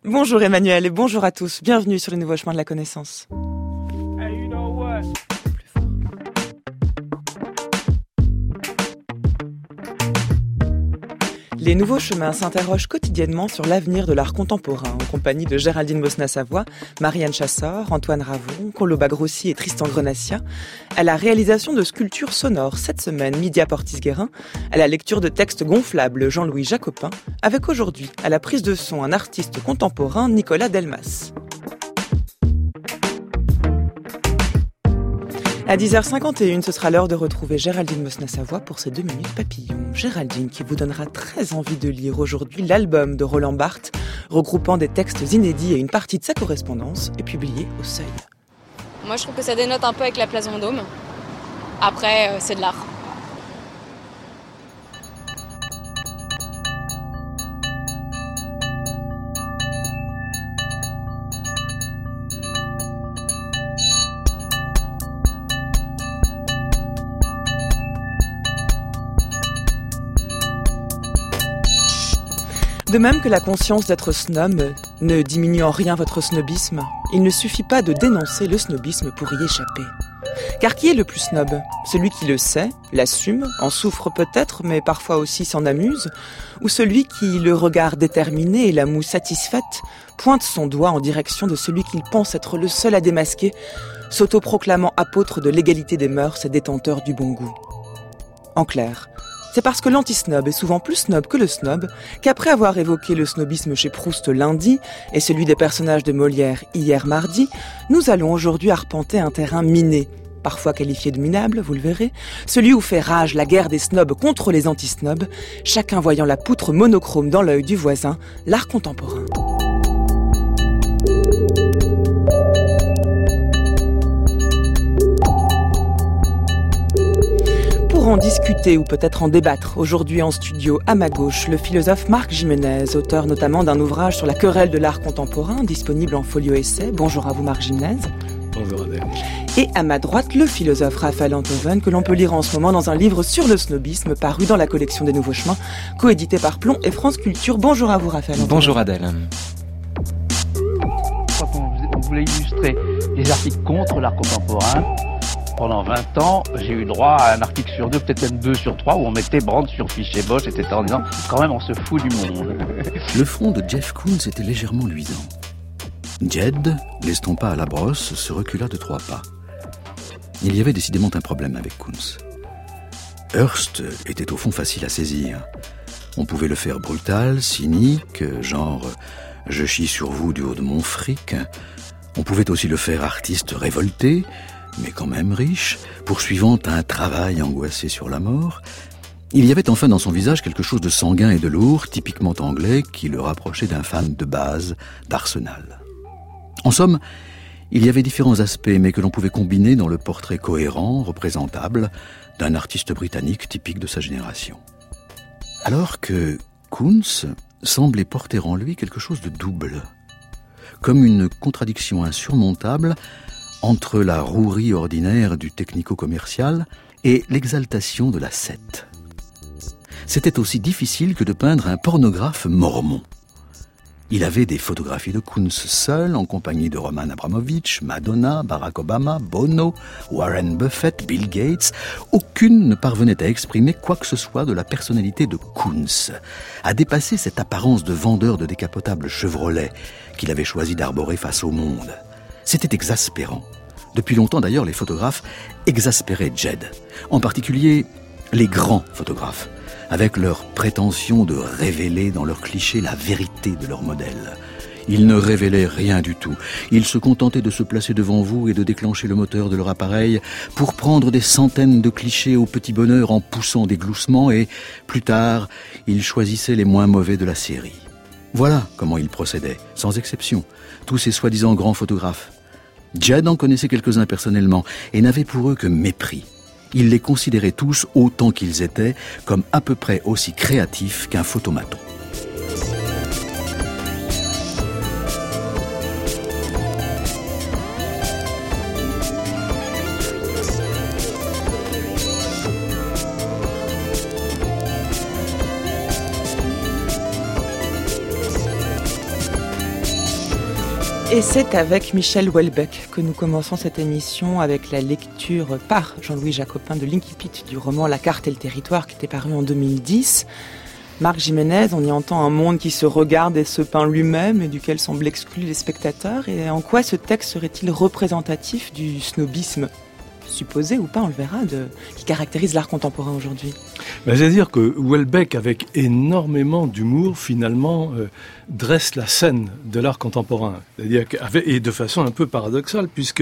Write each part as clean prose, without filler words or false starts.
Bonjour Emmanuel et bonjour à tous. Bienvenue sur les nouveaux chemins de la connaissance. Les nouveaux chemins s'interrogent quotidiennement sur l'avenir de l'art contemporain en compagnie de Géraldine Mosna-Savoie, Marianne Chassor, Antoine Ravon, Koloba Grossi et Tristan Grenassia, à la réalisation de sculptures sonores cette semaine, Midia Portis-Guérin, à la lecture de textes gonflables, Jean-Louis Jacopin, avec aujourd'hui, à la prise de son, un artiste contemporain, Nicolas Delmas. À 10h51, ce sera l'heure de retrouver Géraldine Mosna-Savoie pour ses 2 minutes papillons. Géraldine qui vous donnera très envie de lire aujourd'hui l'album de Roland Barthes, regroupant des textes inédits et une partie de sa correspondance, est publié au Seuil. Moi je trouve que ça dénote un peu avec la place Vendôme. Après, c'est de l'art. De même que la conscience d'être snob ne diminue en rien votre snobisme, il ne suffit pas de dénoncer le snobisme pour y échapper. Car qui est le plus snob ? Celui qui le sait, l'assume, en souffre peut-être, mais parfois aussi s'en amuse, ou celui qui, le regard déterminé et la moue satisfaite, pointe son doigt en direction de celui qu'il pense être le seul à démasquer, s'autoproclamant apôtre de l'égalité des mœurs et détenteur du bon goût. En clair, c'est parce que l'anti-snob est souvent plus snob que le snob qu'après avoir évoqué le snobisme chez Proust lundi et celui des personnages de Molière hier mardi, nous allons aujourd'hui arpenter un terrain miné, parfois qualifié de minable, vous le verrez, celui où fait rage la guerre des snobs contre les anti-snobs, chacun voyant la poutre monochrome dans l'œil du voisin, l'art contemporain. Pour en discuter ou peut-être en débattre, aujourd'hui en studio à ma gauche, le philosophe Marc Gimenez, auteur notamment d'un ouvrage sur la querelle de l'art contemporain, disponible en folio essai. Bonjour à vous Marc Gimenez. Bonjour Adèle. Et à ma droite, le philosophe Raphaël Enthoven, que l'on peut lire en ce moment dans un livre sur le snobisme, paru dans la collection des Nouveaux Chemins, coédité par Plon et France Culture. Bonjour à vous Raphaël Enthoven. Bonjour Adèle. Quand on voulait illustrer les articles contre l'art contemporain, pendant 20 ans, j'ai eu droit à un article sur 2, peut-être même 2 sur 3, où on mettait Brandt sur Fiché Bosch, etc. en disant, quand même, on se fout du monde. Le front de Jeff Koons était légèrement luisant. Jed, l'estompa à la brosse, se recula de 3 pas. Il y avait décidément un problème avec Koons. Hearst était au fond facile à saisir. On pouvait le faire brutal, cynique, genre « je chie sur vous du haut de mon fric ». On pouvait aussi le faire artiste révolté, mais quand même riche, poursuivant un travail angoissé sur la mort. Il y avait enfin dans son visage quelque chose de sanguin et de lourd, typiquement anglais, qui le rapprochait d'un fan de base, d'Arsenal. En somme, il y avait différents aspects, mais que l'on pouvait combiner dans le portrait cohérent, représentable, d'un artiste britannique typique de sa génération. Alors que Koons semblait porter en lui quelque chose de double, comme une contradiction insurmontable entre la rouerie ordinaire du technico-commercial et l'exaltation de l'ascète. C'était aussi difficile que de peindre un pornographe mormon. Il avait des photographies de Koons seul, en compagnie de Roman Abramovich, Madonna, Barack Obama, Bono, Warren Buffett, Bill Gates. Aucune ne parvenait à exprimer quoi que ce soit de la personnalité de Koons, à dépasser cette apparence de vendeur de décapotables Chevrolet qu'il avait choisi d'arborer face au monde. C'était exaspérant. Depuis longtemps d'ailleurs, les photographes exaspéraient Jed, en particulier les grands photographes, avec leur prétention de révéler dans leurs clichés la vérité de leur modèle. Ils ne révélaient rien du tout. Ils se contentaient de se placer devant vous et de déclencher le moteur de leur appareil pour prendre des centaines de clichés au petit bonheur en poussant des gloussements et, plus tard, ils choisissaient les moins mauvais de la série. Voilà comment ils procédaient, sans exception, tous ces soi-disant grands photographes. Jed en connaissait quelques-uns personnellement et n'avait pour eux que mépris. Il les considérait tous, autant qu'ils étaient, comme à peu près aussi créatifs qu'un photomaton. Et c'est avec Michel Houellebecq que nous commençons cette émission avec la lecture par Jean-Louis Jacopin de l'incipit du roman La carte et le territoire qui était paru en 2010. Marc Jiménez, on y entend un monde qui se regarde et se peint lui-même et duquel semblent exclus les spectateurs. Et en quoi ce texte serait-il représentatif du snobisme supposé ou pas, on le verra, qui caractérise l'art contemporain aujourd'hui? C'est-à-dire que Houellebecq, avec énormément d'humour, finalement, dresse la scène de l'art contemporain. C'est-à-dire et de façon un peu paradoxale, puisque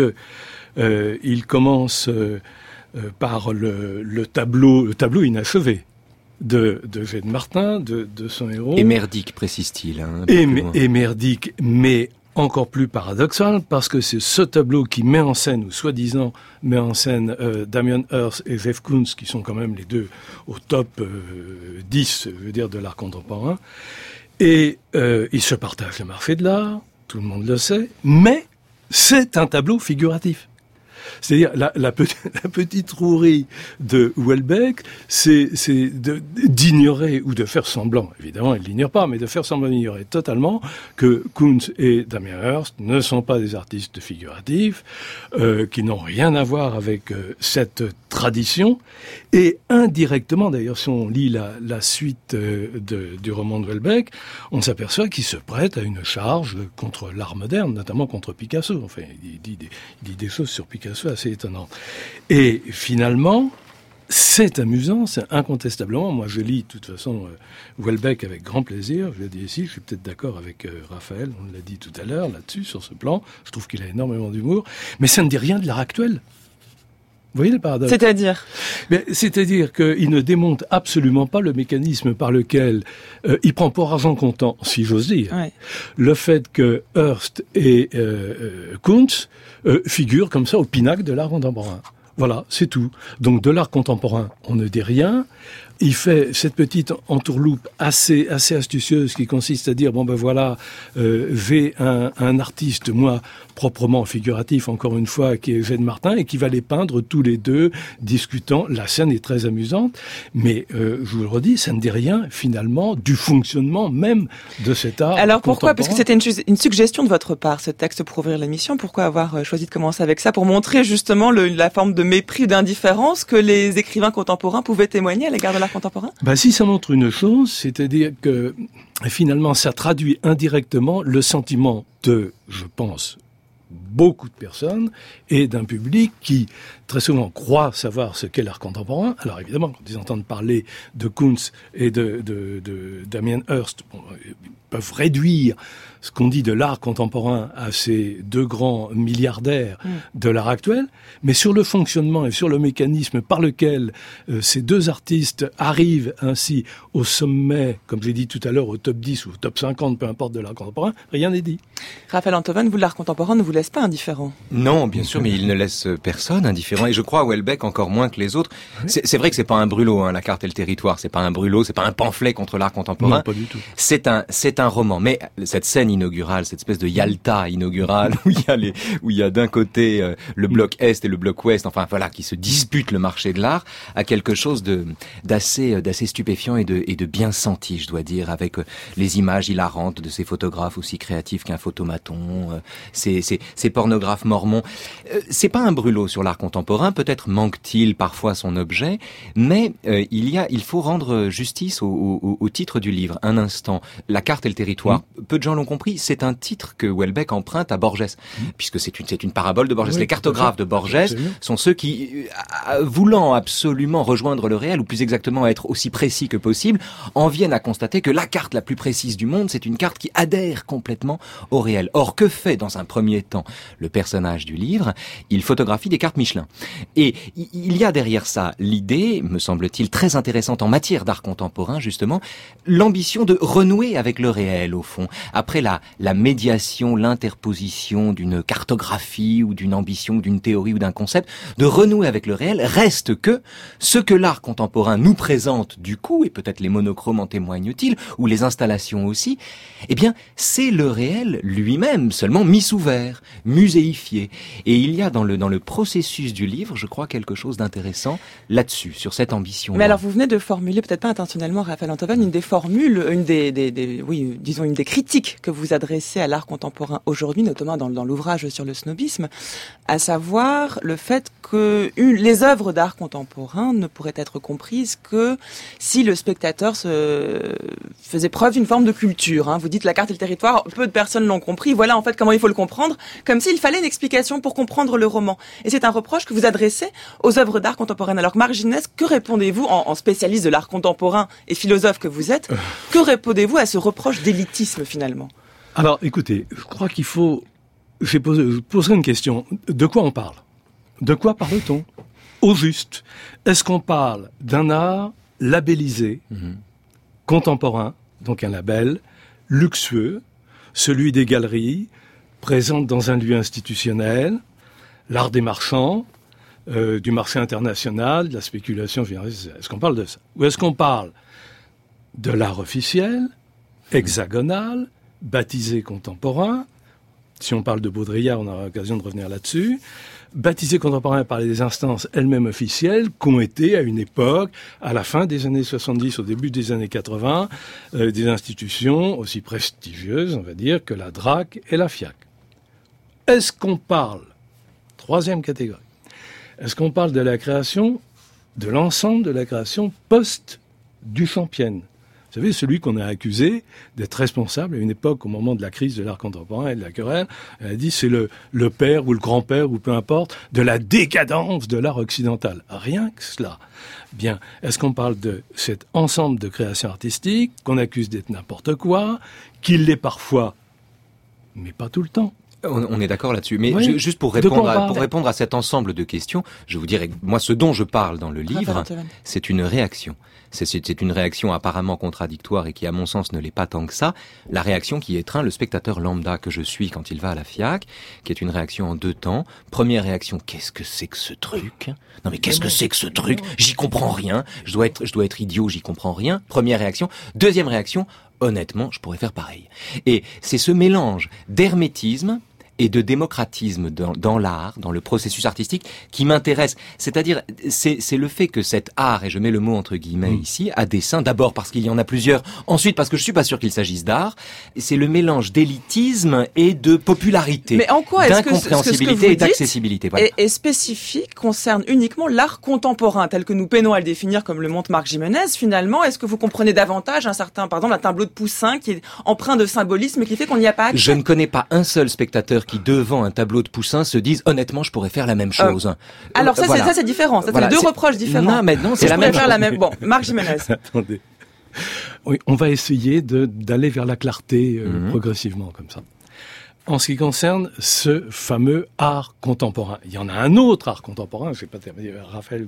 il commence par le tableau inachevé de Eugène Martin, de son héros. Émerdique, précise-t-il. Émerdique, mais encore plus paradoxal, parce que c'est ce tableau qui met en scène, ou soi-disant met en scène, Damien Hirst et Jeff Koons, qui sont quand même les deux au top 10, je veux dire, de l'art contemporain. Et ils se partagent le marché de l'art, tout le monde le sait, mais c'est un tableau figuratif. C'est-à-dire, la petite rouerie de Houellebecq, c'est d'ignorer, ou de faire semblant, évidemment, il ne l'ignore pas, mais de faire semblant d'ignorer totalement que Koons et Damien Hirst ne sont pas des artistes figuratifs, qui n'ont rien à voir avec cette tradition, et indirectement, d'ailleurs, si on lit la suite du roman de Houellebecq, on s'aperçoit qu'il se prête à une charge contre l'art moderne, notamment contre Picasso. Enfin, il dit des choses sur Picasso assez étonnant. Et finalement, c'est amusant, c'est incontestablement. Moi, je lis, de toute façon, Houellebecq avec grand plaisir. Je le dis ici, je suis peut-être d'accord avec Raphaël, on l'a dit tout à l'heure, là-dessus, sur ce plan. Je trouve qu'il a énormément d'humour. Mais ça ne dit rien de l'art actuel. Vous voyez le paradoxe? C'est-à-dire qu'il ne démonte absolument pas le mécanisme par lequel il prend pour argent comptant, si j'ose dire, le fait que Hirst et Koons figurent comme ça au pinacle de l'art contemporain. Voilà, c'est tout. Donc de l'art contemporain, on ne dit rien. Il fait cette petite entourloupe assez astucieuse qui consiste à dire, j'ai un artiste, moi, proprement figuratif, encore une fois, qui est Eugène Martin, et qui va les peindre tous les deux, discutant. La scène est très amusante, mais je vous le redis, ça ne dit rien, finalement, du fonctionnement même de cet art. Alors pourquoi? Parce que c'était une suggestion de votre part, ce texte, pour ouvrir l'émission. Pourquoi avoir choisi de commencer avec ça? Pour montrer justement la forme de mépris, d'indifférence que les écrivains contemporains pouvaient témoigner à l'égard de l'art contemporain? Si ça montre une chose, c'est-à-dire que finalement ça traduit indirectement le sentiment de, je pense, beaucoup de personnes et d'un public qui très souvent croit savoir ce qu'est l'art contemporain. Alors évidemment, quand ils entendent parler de Koons et de Damien Hirst, ils peuvent réduire ce qu'on dit de l'art contemporain à ces deux grands milliardaires de l'art actuel, mais sur le fonctionnement et sur le mécanisme par lequel ces deux artistes arrivent ainsi au sommet, comme j'ai dit tout à l'heure, au top 10 ou au top 50, peu importe, de l'art contemporain, rien n'est dit. Raphaël Antoven, vous, l'art contemporain ne vous laisse pas indifférent? Non, bien sûr, mais il ne laisse personne indifférent, et je crois Houellebecq encore moins que les autres. C'est vrai que c'est pas un brûlot, La carte et le territoire, c'est pas un brûlot, c'est pas un pamphlet contre l'art contemporain. Non, pas du tout. C'est un roman, mais cette scène inaugurale, cette espèce de Yalta inaugurale où il y a d'un côté le bloc Est et le bloc Ouest, enfin voilà, qui se disputent le marché de l'art, a quelque chose d'assez stupéfiant et de bien senti, je dois dire, avec les images hilarantes de ces photographes aussi créatifs qu'un photomaton, ces pornographes mormons. C'est pas un brûlot sur l'art contemporain, peut-être manque-t-il parfois son objet, mais il faut rendre justice au titre du livre. Un instant, La carte et le territoire. Peu de gens l'ont compris, c'est un titre que Houellebecq emprunte à Borges, puisque c'est une parabole de Borges. Oui, les cartographes de Borges sont ceux qui, voulant absolument rejoindre le réel, ou plus exactement être aussi précis que possible, en viennent à constater que la carte la plus précise du monde, c'est une carte qui adhère complètement au réel. Or, que fait dans un premier temps le personnage du livre? Il photographie des cartes Michelin. Et il y a derrière ça l'idée, me semble-t-il, très intéressante en matière d'art contemporain, justement, l'ambition de renouer avec le réel, au fond. Après la médiation, l'interposition d'une cartographie ou d'une ambition, d'une théorie ou d'un concept, de renouer avec le réel, reste que ce que l'art contemporain nous présente du coup, et peut-être les monochromes en témoignent-ils, ou les installations aussi, eh bien, c'est le réel lui-même, seulement mis sous verre. muséifié. Et il y a dans le processus du livre, je crois, quelque chose d'intéressant là-dessus, sur cette ambition. Mais alors, vous venez de formuler, peut-être pas intentionnellement, Raphaël Antoven, une des formules, une des critiques que vous adressez à l'art contemporain aujourd'hui, notamment dans l'ouvrage sur le snobisme, à savoir le fait que les œuvres d'art contemporain ne pourraient être comprises que si le spectateur faisait preuve d'une forme de culture. Hein. Vous dites la carte et le territoire, peu de personnes l'ont compris. Voilà en fait comment il faut le comprendre, comme s'il fallait une explication pour comprendre le roman. Et c'est un reproche que vous adressez aux œuvres d'art contemporaine. Alors Marc Ginès, que répondez-vous en spécialiste de l'art contemporain et philosophe que vous êtes, que répondez-vous à ce reproche d'élitisme finalement? Alors écoutez, je crois qu'il faut... Je poserai une question. De quoi on parle? De quoi parle-t-on? Au juste. Est-ce qu'on parle d'un art labellisé, contemporain, donc un label, luxueux, celui des galeries, présentes dans un lieu institutionnel, l'art des marchands, du marché international, de la spéculation financière? Est-ce qu'on parle de ça? Ou est-ce qu'on parle de l'art officiel, hexagonal, baptisé contemporain? Si on parle de Baudrillard, on aura l'occasion de revenir là-dessus. Baptisé contemporain par les instances elles-mêmes officielles qu'ont été à une époque, à la fin des années 70, au début des années 80, des institutions aussi prestigieuses, on va dire, que la DRAC et la FIAC. Est-ce qu'on parle, troisième catégorie, est-ce qu'on parle de la création, de l'ensemble de la création post-Duchampienne? Vous savez, celui qu'on a accusé d'être responsable à une époque, au moment de la crise de l'art contemporain et de la querelle, elle a dit c'est le père ou le grand-père ou peu importe, de la décadence de l'art occidental. Rien que cela. Bien, est-ce qu'on parle de cet ensemble de créations artistiques qu'on accuse d'être n'importe quoi, qu'il l'est parfois, mais pas tout le temps? On est d'accord là-dessus. Mais oui. Juste pour répondre à cet ensemble de questions, je vous dirais, moi, ce dont je parle dans le livre, c'est une réaction. C'est une réaction apparemment contradictoire et qui, à mon sens, ne l'est pas tant que ça. La réaction qui étreint le spectateur lambda que je suis quand il va à la FIAC, qui est une réaction en deux temps. Première réaction, qu'est-ce que c'est que ce truc? Non mais qu'est-ce que c'est que ce truc? J'y comprends rien. Je dois être idiot, j'y comprends rien. Première réaction. Deuxième réaction, honnêtement, je pourrais faire pareil. Et c'est ce mélange d'hermétisme et de démocratisme dans l'art, dans le processus artistique, qui m'intéresse. C'est-à-dire, c'est le fait que cet art, et je mets le mot entre guillemets ici, à dessein, d'abord parce qu'il y en a plusieurs, ensuite parce que je suis pas sûr qu'il s'agisse d'art, c'est le mélange d'élitisme et de popularité. Mais en quoi est-ce que d'incompréhensibilité et d'accessibilité. Voilà. est spécifique, concerne uniquement l'art contemporain, tel que nous peinons à le définir comme le montre Marc Gimenez, finalement? Est-ce que vous comprenez davantage par exemple, un tableau de Poussin qui est empreint de symbolisme et qui fait qu'on n'y a pas accès? Je ne connais pas un seul spectateur qui, devant un tableau de Poussin, se disent honnêtement, je pourrais faire la même chose. Alors ça, voilà. C'est différent. Ça, voilà. C'est deux reproches différents. Non, mais non, c'est la même chose. Bon, Marc Gimenez. Attendez. Oui, on va essayer d'aller vers la clarté progressivement comme ça. En ce qui concerne ce fameux art contemporain, il y en a un autre art contemporain. Je sais pas, Raphaël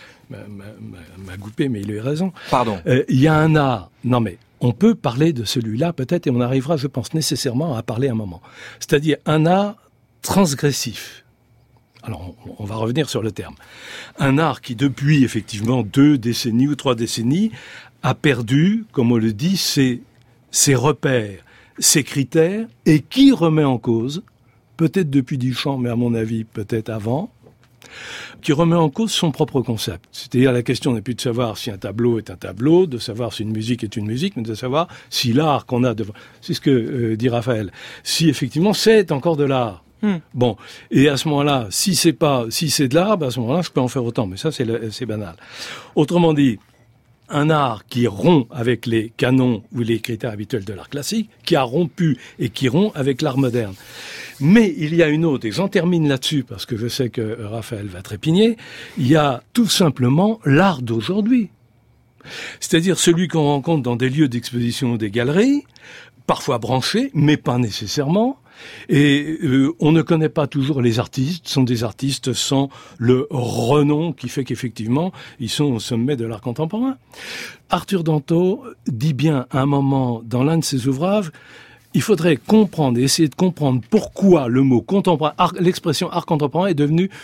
m'a goupé, mais il a eu raison. Pardon. Il y a un art. Non mais. On peut parler de celui-là peut-être et on arrivera, je pense, nécessairement à parler un moment. C'est-à-dire un art transgressif. Alors, on va revenir sur le terme. Un art qui, depuis effectivement 2 décennies ou 3 décennies, a perdu, comme on le dit, ses repères, ses critères, et qui remet en cause, peut-être depuis Duchamp, mais à mon avis peut-être avant, qui remet en cause son propre concept. C'est-à-dire la question n'est plus de savoir si un tableau est un tableau, de savoir si une musique est une musique, mais de savoir si l'art qu'on a devant... C'est ce que dit Raphaël. Si effectivement c'est encore de l'art. Bon, et à ce moment-là, si c'est de l'art, à ce moment-là, je peux en faire autant. Mais ça, c'est banal. Autrement dit, un art qui rompt avec les canons ou les critères habituels de l'art classique, qui a rompu et qui rompt avec l'art moderne. Mais il y a une autre, et j'en termine là-dessus parce que je sais que Raphaël va trépigner, il y a tout simplement l'art d'aujourd'hui. C'est-à-dire celui qu'on rencontre dans des lieux d'exposition ou des galeries, parfois branchés, mais pas nécessairement. Et on ne connaît pas toujours les artistes, sont des artistes sans le renom qui fait qu'effectivement, ils sont au sommet de l'art contemporain. Arthur Danto dit bien à un moment dans l'un de ses ouvrages, il faudrait comprendre, essayer de comprendre pourquoi le mot contemporain, l'expression art contemporain est devenue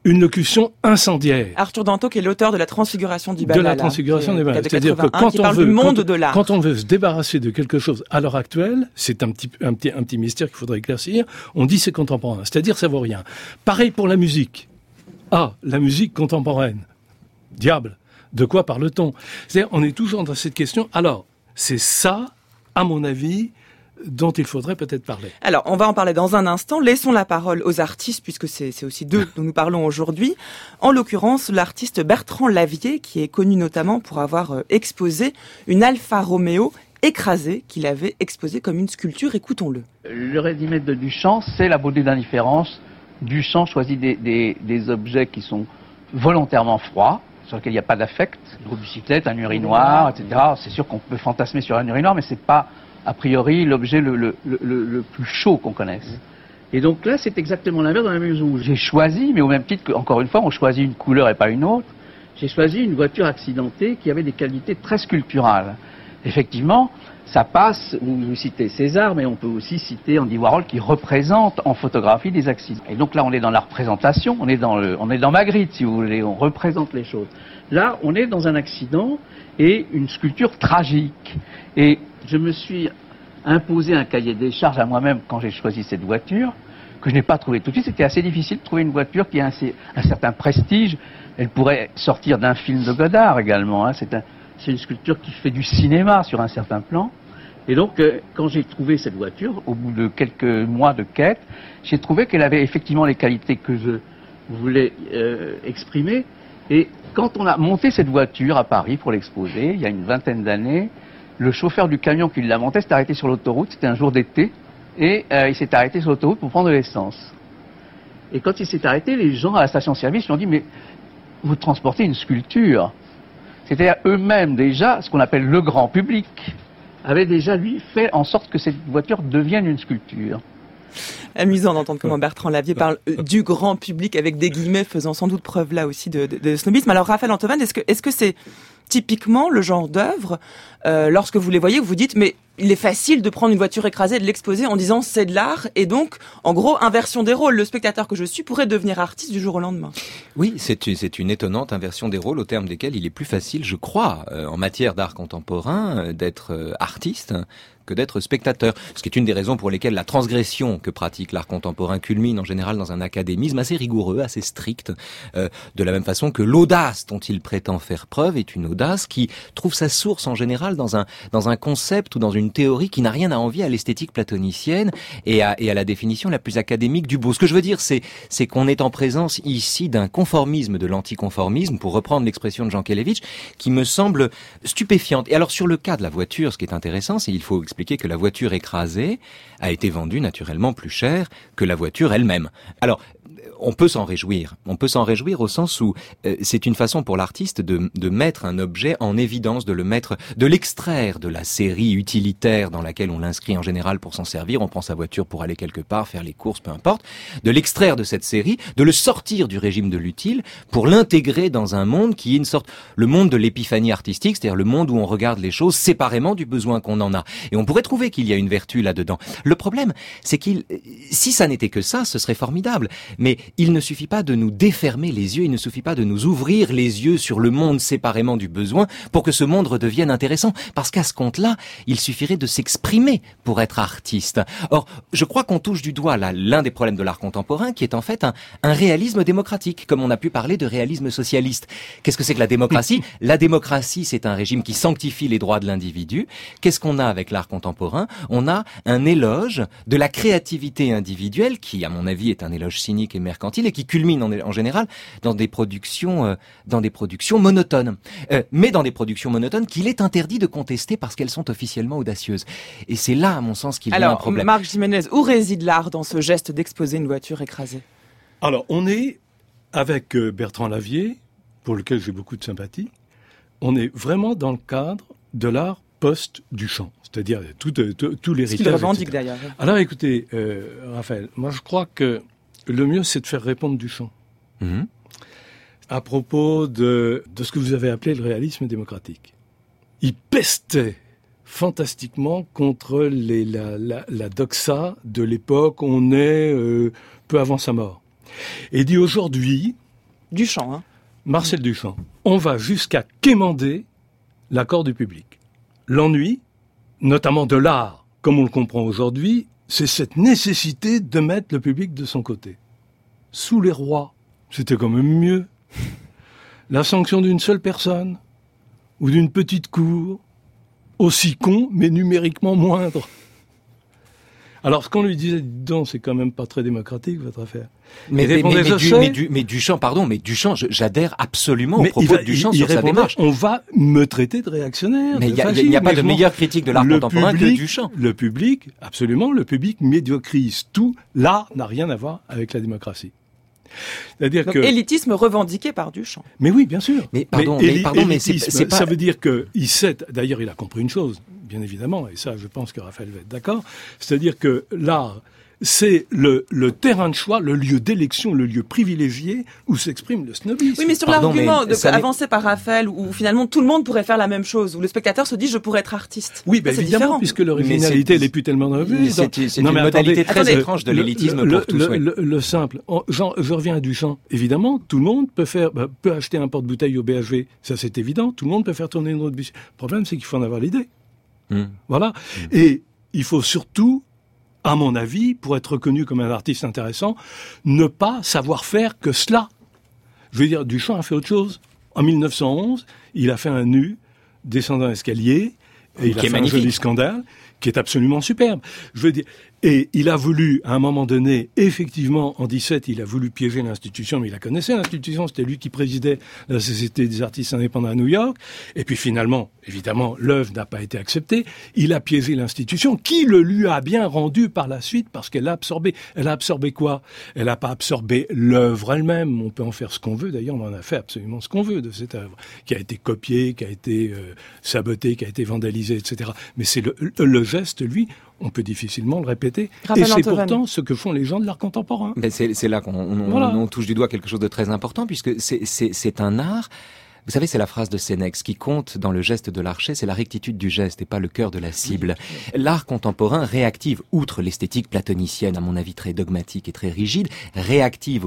une locution incendiaire. Arthur Danto, qui est l'auteur de la Transfiguration du Bal. De la Transfiguration du Bal. C'est-à-dire que quand on veut se débarrasser de quelque chose à l'heure actuelle, c'est un petit mystère qu'il faudrait éclaircir, on dit c'est contemporain. C'est-à-dire ça vaut rien. Pareil pour la musique. Ah, la musique contemporaine. Diable, de quoi parle-t-on? C'est-à-dire, on est toujours dans cette question. Alors, c'est ça, à mon avis, dont il faudrait peut-être parler. Alors, on va en parler dans un instant. Laissons la parole aux artistes, puisque c'est aussi d'eux dont nous parlons aujourd'hui. En l'occurrence, l'artiste Bertrand Lavier, qui est connu notamment pour avoir exposé une Alfa Romeo écrasée, qu'il avait exposée comme une sculpture. Écoutons-le. Le résumé de Duchamp, c'est la beauté d'indifférence. Duchamp choisit des objets qui sont volontairement froids, sur lesquels il n'y a pas d'affect. Une grosse bicyclette, un urinoir, etc. C'est sûr qu'on peut fantasmer sur un urinoir, mais c'est pas a priori l'objet le plus chaud qu'on connaisse. Et donc là, c'est exactement l'inverse dans la mesure où j'ai choisi, mais au même titre qu'encore une fois, on choisit une couleur et pas une autre, j'ai choisi une voiture accidentée qui avait des qualités très sculpturales. Effectivement, ça passe, vous citez César, mais on peut aussi citer Andy Warhol qui représente en photographie des accidents. Et donc là, on est dans la représentation, on est dans Magritte, si vous voulez, on représente les choses. Là, on est dans un accident et une sculpture tragique. Et je me suis imposé un cahier des charges à moi-même quand j'ai choisi cette voiture, que je n'ai pas trouvé tout de suite. C'était assez difficile de trouver une voiture qui a un certain prestige. Elle pourrait sortir d'un film de Godard également. Hein. C'est une sculpture qui fait du cinéma sur un certain plan. Et donc, quand j'ai trouvé cette voiture, au bout de quelques mois de quête, j'ai trouvé qu'elle avait effectivement les qualités que je voulais exprimer. Et quand on a monté cette voiture à Paris pour l'exposer, il y a une vingtaine d'années, le chauffeur du camion qui l'a monté s'est arrêté sur l'autoroute, c'était un jour d'été, et il s'est arrêté sur l'autoroute pour prendre de l'essence. Et quand il s'est arrêté, les gens à la station-service lui ont dit « Mais vous transportez une sculpture ». C'est-à-dire eux-mêmes déjà, ce qu'on appelle le grand public, avait déjà lui fait en sorte que cette voiture devienne une sculpture. Amusant d'entendre comment Bertrand Lavier parle du grand public avec des guillemets, faisant sans doute preuve là aussi de snobisme. Alors Raphaël Antoven, est-ce que c'est typiquement le genre d'œuvre, lorsque vous les voyez, vous vous dites mais il est facile de prendre une voiture écrasée et de l'exposer en disant c'est de l'art, et donc en gros inversion des rôles, le spectateur que je suis pourrait devenir artiste du jour au lendemain. Oui, c'est une étonnante inversion des rôles au terme desquels il est plus facile, je crois, en matière d'art contemporain, d'être artiste que d'être spectateur. Ce qui est une des raisons pour lesquelles la transgression que pratique l'art contemporain culmine en général dans un académisme assez rigoureux, assez strict, de la même façon que l'audace dont il prétend faire preuve est une audace qui trouve sa source en général dans un concept ou dans une théorie qui n'a rien à envier à l'esthétique platonicienne et à la définition la plus académique du beau. Ce que je veux dire, c'est qu'on est en présence ici d'un conformisme, de l'anticonformisme, pour reprendre l'expression de Jean Kelevitch, qui me semble stupéfiante. Et alors sur le cas de la voiture, ce qui est intéressant, c'est qu'il faut expliquer que la voiture écrasée a été vendue naturellement plus cher que la voiture elle-même. Alors, on peut s'en réjouir. On peut s'en réjouir au sens où c'est une façon pour l'artiste de mettre un objet en évidence, de l'extraire de la série utilitaire dans laquelle on l'inscrit en général pour s'en servir. On prend sa voiture pour aller quelque part, faire les courses, peu importe. De l'extraire de cette série, de le sortir du régime de l'utile pour l'intégrer dans un monde qui est une sorte, le monde de l'épiphanie artistique, c'est-à-dire le monde où on regarde les choses séparément du besoin qu'on en a. Et on pourrait trouver qu'il y a une vertu là-dedans. Le problème, c'est si ça n'était que ça, ce serait formidable. Mais il ne suffit pas de nous défermer les yeux, il ne suffit pas de nous ouvrir les yeux sur le monde séparément du besoin pour que ce monde redevienne intéressant. Parce qu'à ce compte-là, il suffirait de s'exprimer pour être artiste. Or, je crois qu'on touche du doigt là l'un des problèmes de l'art contemporain qui est en fait un réalisme démocratique, comme on a pu parler de réalisme socialiste. Qu'est-ce que c'est que la démocratie? La démocratie, c'est un régime qui sanctifie les droits de l'individu. Qu'est-ce qu'on a avec l'art contemporain? On a un éloge de la créativité individuelle qui, à mon avis, est un éloge cynique et mercantile et qui culmine en général dans des productions monotones. Mais dans des productions monotones qu'il est interdit de contester parce qu'elles sont officiellement audacieuses. Et c'est là, à mon sens, qu'il y a un problème. Alors, Marc Jiménez, où réside l'art dans ce geste d'exposer une voiture écrasée? Alors, on est avec Bertrand Lavier, pour lequel j'ai beaucoup de sympathie, on est vraiment dans le cadre de l'art post-Duchamp, c'est-à-dire tout l'héritage. Ce qu'il revendique d'ailleurs. Alors écoutez, Raphaël, moi je crois que le mieux c'est de faire répondre Duchamp. Mmh. À propos de ce que vous avez appelé le réalisme démocratique. Il pestait fantastiquement contre la doxa de l'époque, on est peu avant sa mort. Et dit aujourd'hui, Duchamp, hein. Marcel Duchamp. On va jusqu'à quémander l'accord du public. L'ennui, notamment de l'art, comme on le comprend aujourd'hui, c'est cette nécessité de mettre le public de son côté. Sous les rois, c'était quand même mieux. La sanction d'une seule personne, ou d'une petite cour, aussi con, mais numériquement moindre. Alors, ce qu'on lui disait, non, c'est quand même pas très démocratique, votre affaire. Mais Duchamp, j'adhère absolument au propos de Duchamp sur sa démarche. On va me traiter de réactionnaire. Mais il n'y a pas de meilleure critique de l'art contemporain que Duchamp. Le public, absolument, le public médiocrise tout. L'art n'a rien à voir avec la démocratie. C'est-à-dire donc, que élitisme revendiqué par Duchamp. Mais oui, bien sûr. Mais c'est pas... Ça veut dire que d'ailleurs, il a compris une chose, bien évidemment, et ça, je pense que Raphaël va être d'accord. C'est-à-dire que l'art, c'est le terrain de choix, le lieu d'élection, le lieu privilégié où s'exprime le snobisme. Oui, mais sur l'argument avancé par Raphaël, où finalement tout le monde pourrait faire la même chose, où le spectateur se dit je pourrais être artiste. Oui, ben évidemment, différent. Puisque l'originalité n'est plus tellement mauvaise. C'est une modalité très étrange de l'élitisme pour tous. Le simple. Je reviens à Duchamp. Évidemment, tout le monde peut acheter un porte-bouteille au BHV. Ça, c'est évident. Tout le monde peut faire tourner une autre bus. Le problème, c'est qu'il faut en avoir l'idée. Voilà. Et il faut surtout, à mon avis, pour être reconnu comme un artiste intéressant, ne pas savoir faire que cela. Je veux dire, Duchamp a fait autre chose. En 1911, il a fait un nu descendant l'escalier, et il a fait un joli scandale, qui est absolument superbe. Je veux dire, et il a voulu, à un moment donné, effectivement, en 17, il a voulu piéger l'institution, mais il la connaissait, l'institution, c'était lui qui présidait la Société des artistes indépendants à New York, et puis finalement, évidemment, l'œuvre n'a pas été acceptée, il a piégé l'institution, qui le lui a bien rendu par la suite, parce qu'elle a absorbé. Elle a absorbé quoi? Elle n'a pas absorbé l'œuvre elle-même, on peut en faire ce qu'on veut, d'ailleurs, on en a fait absolument ce qu'on veut de cette œuvre, qui a été copiée, qui a été sabotée, qui a été vandalisée, etc. Mais c'est le geste, lui, on peut difficilement le répéter. Et c'est pourtant ce que font les gens de l'art contemporain. Mais c'est là qu'on touche du doigt quelque chose de très important, puisque c'est un art... Vous savez, c'est la phrase de Sénèque. Ce qui compte dans le geste de l'archer, c'est la rectitude du geste et pas le cœur de la cible. L'art contemporain réactive, outre l'esthétique platonicienne, à mon avis très dogmatique et très rigide, réactive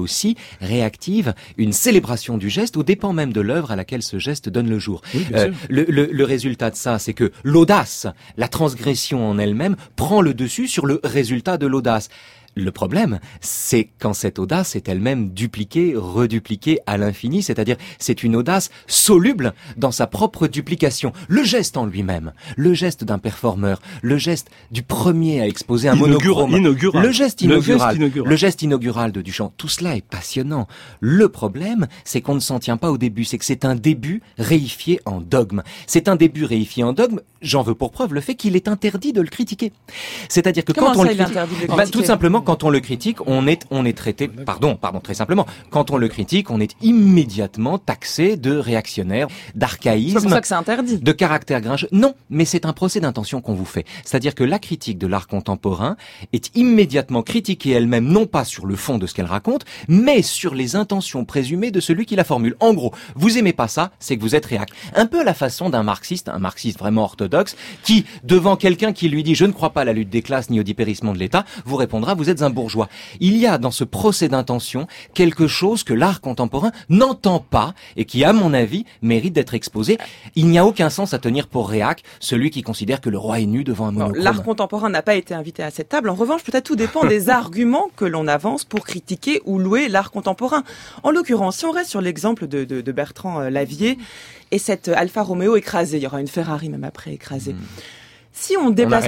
une célébration du geste, aux dépens même de l'œuvre à laquelle ce geste donne le jour. Oui, le résultat de ça, c'est que l'audace, la transgression en elle-même, prend le dessus sur le résultat de l'audace. Le problème, c'est quand cette audace est elle-même dupliquée, redupliquée à l'infini, c'est-à-dire c'est une audace soluble dans sa propre duplication. Le geste en lui-même, le geste d'un performeur, le geste du premier à exposer un monochrome, le geste inaugural de Duchamp, tout cela est passionnant. Le problème, c'est qu'on ne s'en tient pas au début, c'est que c'est un début réifié en dogme. C'est un début réifié en dogme, j'en veux pour preuve le fait qu'il est interdit de le critiquer. C'est-à-dire que quand on le critique, tout simplement, quand on le critique, on est traité, pardon, très simplement, quand on le critique, on est immédiatement taxé de réactionnaire, d'archaïsme. C'est pour ça que c'est interdit. De caractère grincheux. Non, mais c'est un procès d'intention qu'on vous fait. C'est-à-dire que la critique de l'art contemporain est immédiatement critiquée elle-même, non pas sur le fond de ce qu'elle raconte, mais sur les intentions présumées de celui qui la formule. En gros, vous aimez pas ça, c'est que vous êtes réac. Un peu à la façon d'un marxiste, un marxiste vraiment orthodoxe, qui, devant quelqu'un qui lui dit « je ne crois pas à la lutte des classes ni au dépérissement de l'État », vous répondra « vous êtes un bourgeois ». Il y a dans ce procès d'intention quelque chose que l'art contemporain n'entend pas et qui, à mon avis, mérite d'être exposé. Il n'y a aucun sens à tenir pour réac celui qui considère que le roi est nu devant un monochrome. L'art contemporain n'a pas été invité à cette table. En revanche, peut-être tout dépend des arguments que l'on avance pour critiquer ou louer l'art contemporain. En l'occurrence, si on reste sur l'exemple de Bertrand Lavier et cette Alfa Romeo écrasée, il y aura une Ferrari même après écrasée. Si on déplace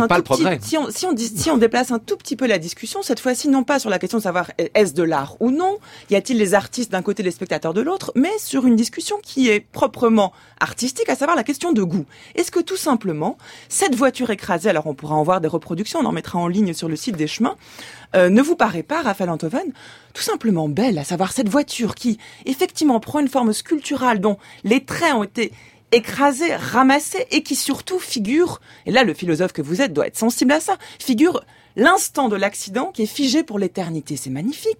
si on déplace un tout petit peu la discussion, cette fois-ci non pas sur la question de savoir est-ce de l'art ou non, y a-t-il les artistes d'un côté, les spectateurs de l'autre, mais sur une discussion qui est proprement artistique, à savoir la question de goût. Est-ce que tout simplement cette voiture écrasée, alors on pourra en voir des reproductions, on en mettra en ligne sur le site des Chemins, ne vous paraît pas, Raphaël Enthoven, tout simplement belle, à savoir cette voiture qui effectivement prend une forme sculpturale dont les traits ont été écrasé, ramassé, et qui surtout figure, et là le philosophe que vous êtes doit être sensible à ça, figure l'instant de l'accident qui est figé pour l'éternité. C'est magnifique.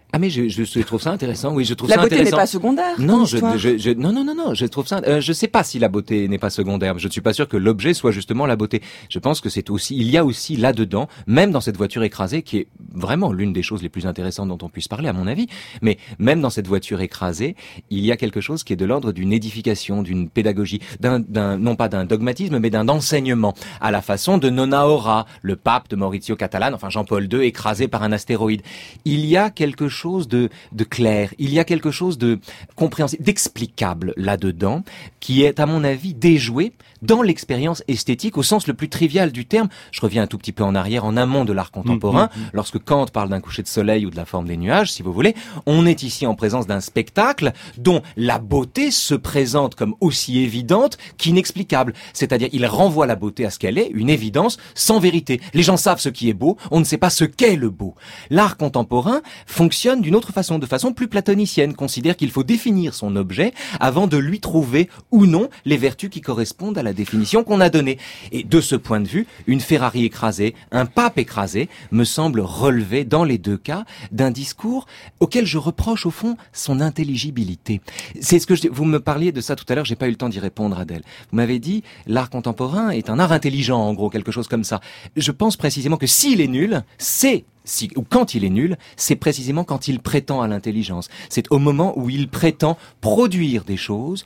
Ah mais je trouve ça intéressant. Oui, je trouve la ça beauté intéressant. n'est pas secondaire. Non, non, je trouve ça. Je sais pas si la beauté n'est pas secondaire. Je ne suis pas sûr que l'objet soit justement la beauté. Je pense que il y a aussi là-dedans, même dans cette voiture écrasée, qui est vraiment l'une des choses les plus intéressantes dont on puisse parler, à mon avis. Mais même dans cette voiture écrasée, il y a quelque chose qui est de l'ordre d'une édification, d'une pédagogie, non pas d'un dogmatisme, mais d'un enseignement, à la façon de Nona Aura, le pape de Maurizio Catalan, enfin Jean-Paul II, écrasé par un astéroïde. Il y a quelque chose de clair, il y a quelque chose de compréhensible, d'explicable là-dedans, qui est à mon avis déjoué dans l'expérience esthétique au sens le plus trivial du terme. Je reviens un tout petit peu en arrière, en amont de l'art contemporain. Lorsque Kant parle d'un coucher de soleil ou de la forme des nuages, si vous voulez, on est ici en présence d'un spectacle dont la beauté se présente comme aussi évidente qu'inexplicable. C'est-à-dire, il renvoie la beauté à ce qu'elle est, une évidence sans vérité. Les gens savent ce qui est beau, on ne sait pas ce qu'est le beau. L'art contemporain fonctionne d'une autre façon, de façon plus platonicienne, considère qu'il faut définir son objet avant de lui trouver ou non les vertus qui correspondent à la définition qu'on a donnée. Et de ce point de vue, une Ferrari écrasée, un pape écrasé, me semble relever dans les deux cas d'un discours auquel je reproche au fond son intelligibilité. C'est ce que vous me parliez de ça tout à l'heure, j'ai pas eu le temps d'y répondre, Adèle. Vous m'avez dit, l'art contemporain est un art intelligent, en gros, quelque chose comme ça. Je pense précisément que s'il est nul, ou quand il est nul, c'est précisément quand il prétend à l'intelligence. C'est au moment où il prétend produire des choses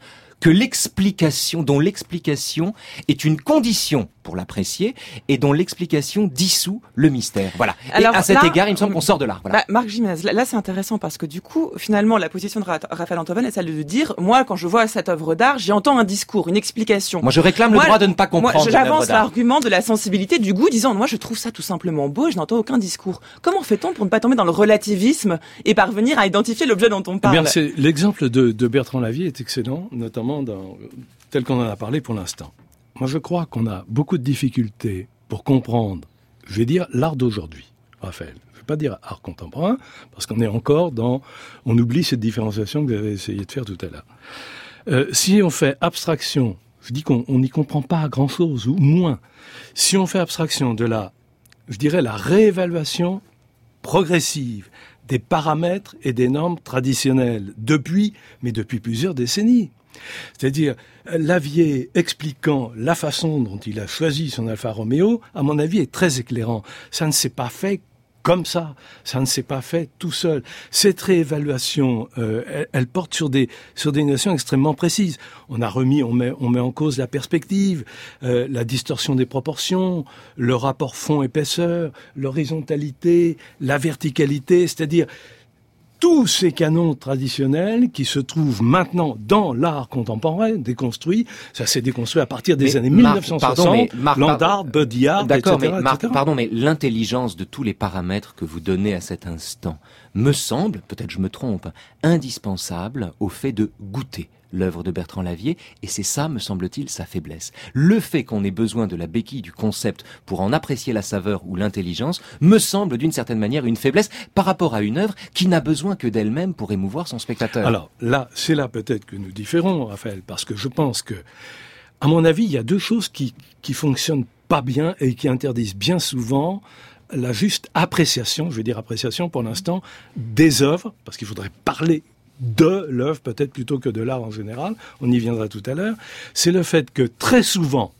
dont l'explication est une condition pour l'apprécier et dont l'explication dissout le mystère. Voilà. Alors, et à cet égard, il me semble qu'on sort de l'art. Voilà. Marc Gimez, là c'est intéressant parce que du coup, finalement, la position de Raphaël Antoven est celle de dire, moi, quand je vois cette œuvre d'art, j'entends un discours, une explication. Moi, je réclame le droit de ne pas comprendre. Moi, j'avance l'argument de la sensibilité, du goût, disant, moi, je trouve ça tout simplement beau et je n'entends aucun discours. Comment fait-on pour ne pas tomber dans le relativisme et parvenir à identifier l'objet dont on parle? Eh bien, l'exemple de Bertrand Lavie est excellent, notamment tel qu'on en a parlé pour l'instant. Moi, je crois qu'on a beaucoup de difficultés pour comprendre, je vais dire, l'art d'aujourd'hui, Raphaël. Je ne vais pas dire art contemporain, parce qu'on est encore on oublie cette différenciation que vous avez essayé de faire tout à l'heure. Si on fait abstraction, je dis qu'on n'y comprend pas grand-chose, ou moins. Si on fait abstraction de la réévaluation progressive des paramètres et des normes traditionnelles, depuis plusieurs décennies. C'est-à-dire, Lavie expliquant la façon dont il a choisi son Alfa Romeo, à mon avis, est très éclairant. Ça ne s'est pas fait comme ça ne s'est pas fait tout seul. Cette réévaluation, elle porte sur des notions extrêmement précises. On met en cause la perspective, la distorsion des proportions, le rapport fond-épaisseur, l'horizontalité, la verticalité, c'est-à-dire tous ces canons traditionnels qui se trouvent maintenant dans l'art contemporain déconstruit. Ça s'est déconstruit à partir des années 1960, Landart, Baudillard, d'accord, etc. Pardon, mais l'intelligence de tous les paramètres que vous donnez à cet instant me semble, peut-être je me trompe, indispensable au fait de goûter l'œuvre de Bertrand Lavie, et c'est ça, me semble-t-il, sa faiblesse. Le fait qu'on ait besoin de la béquille du concept pour en apprécier la saveur ou l'intelligence me semble d'une certaine manière une faiblesse par rapport à une œuvre qui n'a besoin que d'elle-même pour émouvoir son spectateur. Alors là, c'est là peut-être que nous différons, Raphaël, parce que je pense que, à mon avis, il y a deux choses qui fonctionnent pas bien et qui interdisent bien souvent la juste appréciation, je vais dire appréciation pour l'instant, des œuvres, parce qu'il faudrait parler de l'œuvre peut-être plutôt que de l'art en général, on y viendra tout à l'heure, c'est le fait que très souvent,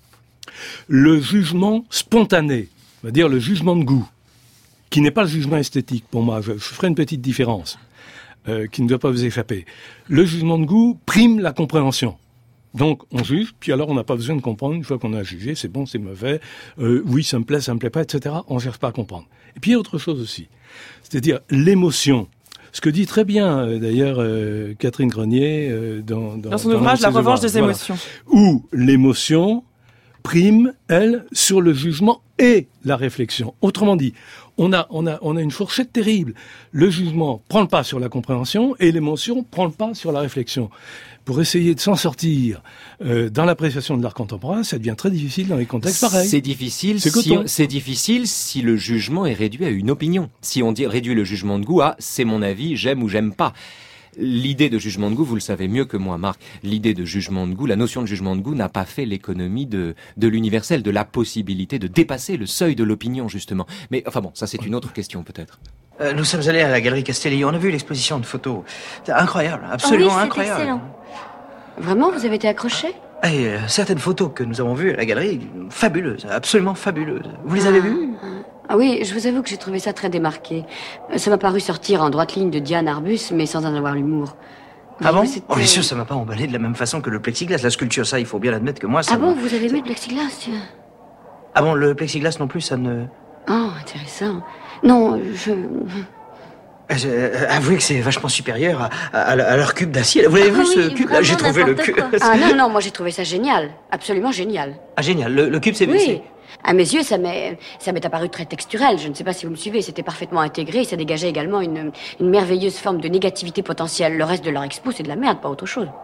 le jugement spontané, on va dire le jugement de goût, qui n'est pas le jugement esthétique pour moi, je ferai une petite différence, qui ne doit pas vous échapper. Le jugement de goût prime la compréhension. Donc, on juge, puis alors on n'a pas besoin de comprendre. Une fois qu'on a jugé, c'est bon, c'est mauvais, oui, ça me plaît pas, etc. On ne cherche pas à comprendre. Et puis, il y a autre chose aussi. C'est-à-dire l'émotion. Ce que dit très bien, d'ailleurs, Catherine Grenier, dans son ouvrage La revanche des émotions. Voilà. Où l'émotion prime, elle, sur le jugement et la réflexion. Autrement dit, on a une fourchette terrible. Le jugement prend le pas sur la compréhension et l'émotion prend le pas sur la réflexion. Pour essayer de s'en sortir dans l'appréciation de l'art contemporain, ça devient très difficile dans les contextes pareils. C'est difficile si le jugement est réduit à une opinion. Si on réduit le jugement de goût à « c'est mon avis, j'aime ou j'aime pas ». L'idée de jugement de goût, vous le savez mieux que moi, Marc, l'idée de jugement de goût, la notion de jugement de goût n'a pas fait l'économie de l'universel, de la possibilité de dépasser le seuil de l'opinion, justement. Mais enfin bon, ça c'est une autre question peut-être. Nous sommes allés à la galerie Castelli, on a vu l'exposition de photos. C'est incroyable, absolument incroyable. Excellent. Vraiment, vous avez été accroché ? Et certaines photos que nous avons vues à la galerie, fabuleuses, absolument fabuleuses. Vous les avez vues ? Ah oui, je vous avoue que j'ai trouvé ça très démarqué. Ça m'a paru sortir en droite ligne de Diane Arbus, mais sans en avoir l'humour. Ah bon ? Oh, bien sûr, ça m'a pas emballé de la même façon que le plexiglas. La sculpture, ça, il faut bien l'admettre que moi, ça... Ah bon, vous avez aimé le plexiglas, tiens ? Ah bon, le plexiglas non plus, ça ne... Oh, intéressant. Non, avouez que c'est vachement supérieur à leur cube d'acier. Vous l'avez vu, ce cube ? J'ai trouvé le cube... Ah non, moi j'ai trouvé ça génial. Absolument génial. Ah, génial. Le cube, c'est... Oui. À mes yeux, ça m'est apparu très texturel. Je ne sais pas si vous me suivez. C'était parfaitement intégré et ça dégageait également une merveilleuse forme de négativité potentielle. Le reste de leur expo, c'est de la merde, pas autre chose.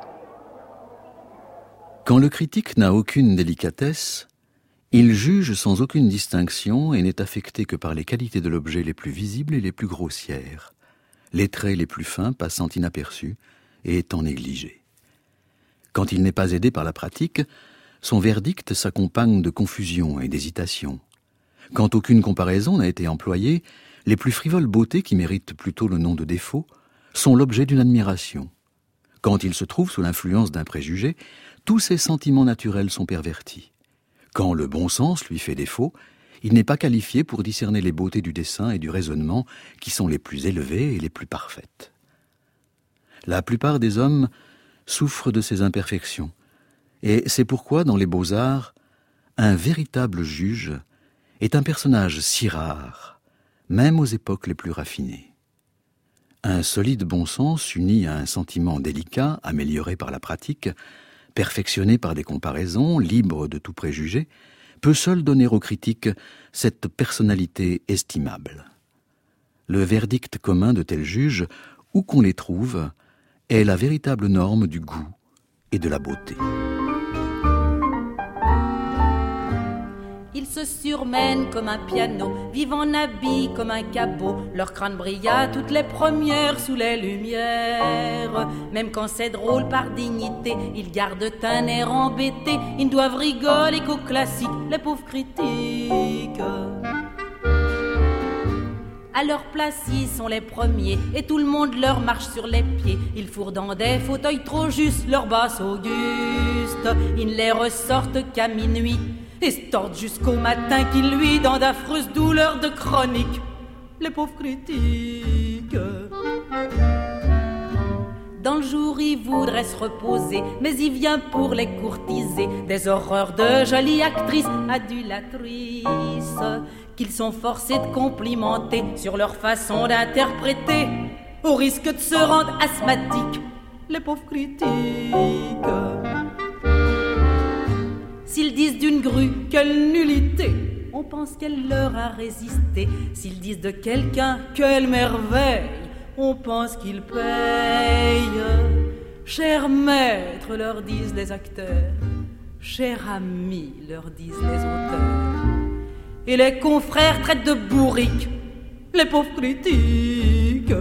Quand le critique n'a aucune délicatesse, il juge sans aucune distinction et n'est affecté que par les qualités de l'objet les plus visibles et les plus grossières, les traits les plus fins passant inaperçus et étant négligés. Quand il n'est pas aidé par la pratique, son verdict s'accompagne de confusion et d'hésitation. Quand aucune comparaison n'a été employée, les plus frivoles beautés qui méritent plutôt le nom de défaut sont l'objet d'une admiration. Quand il se trouve sous l'influence d'un préjugé, tous ses sentiments naturels sont pervertis. Quand le bon sens lui fait défaut, il n'est pas qualifié pour discerner les beautés du dessin et du raisonnement qui sont les plus élevées et les plus parfaites. La plupart des hommes souffrent de ces imperfections, et c'est pourquoi, dans les beaux-arts, un véritable juge est un personnage si rare, même aux époques les plus raffinées. Un solide bon sens uni à un sentiment délicat, amélioré par la pratique, perfectionné par des comparaisons, libre de tout préjugé, peut seul donner aux critiques cette personnalité estimable. Le verdict commun de tels juges, où qu'on les trouve, est la véritable norme du goût et de la beauté. Ils se surmènent comme un piano, vivent en habit comme un cabot. Leur crâne brille à toutes les premières sous les lumières. Même quand c'est drôle par dignité, ils gardent un air embêté. Ils ne doivent rigoler qu'aux classiques, les pauvres critiques. À leur place, ils sont les premiers et tout le monde leur marche sur les pieds. Ils fourrent dans des fauteuils trop justes leur basse auguste. Ils ne les ressortent qu'à minuit et se tordent jusqu'au matin qu'ils lui dans d'affreuses douleurs de chronique. Les pauvres critiques. Dans le jour, il voudrait se reposer, mais il vient pour les courtiser. Des horreurs de jolies actrices adulatrices qu'ils sont forcés de complimenter sur leur façon d'interpréter, au risque de se rendre asthmatiques. Les pauvres critiques. S'ils disent d'une grue quelle nullité, on pense qu'elle leur a résisté. S'ils disent de quelqu'un quelle merveille, on pense qu'ils payent. Cher maître, leur disent les acteurs. Cher ami, leur disent les auteurs. Et les confrères traitent de bourriques les pauvres critiques.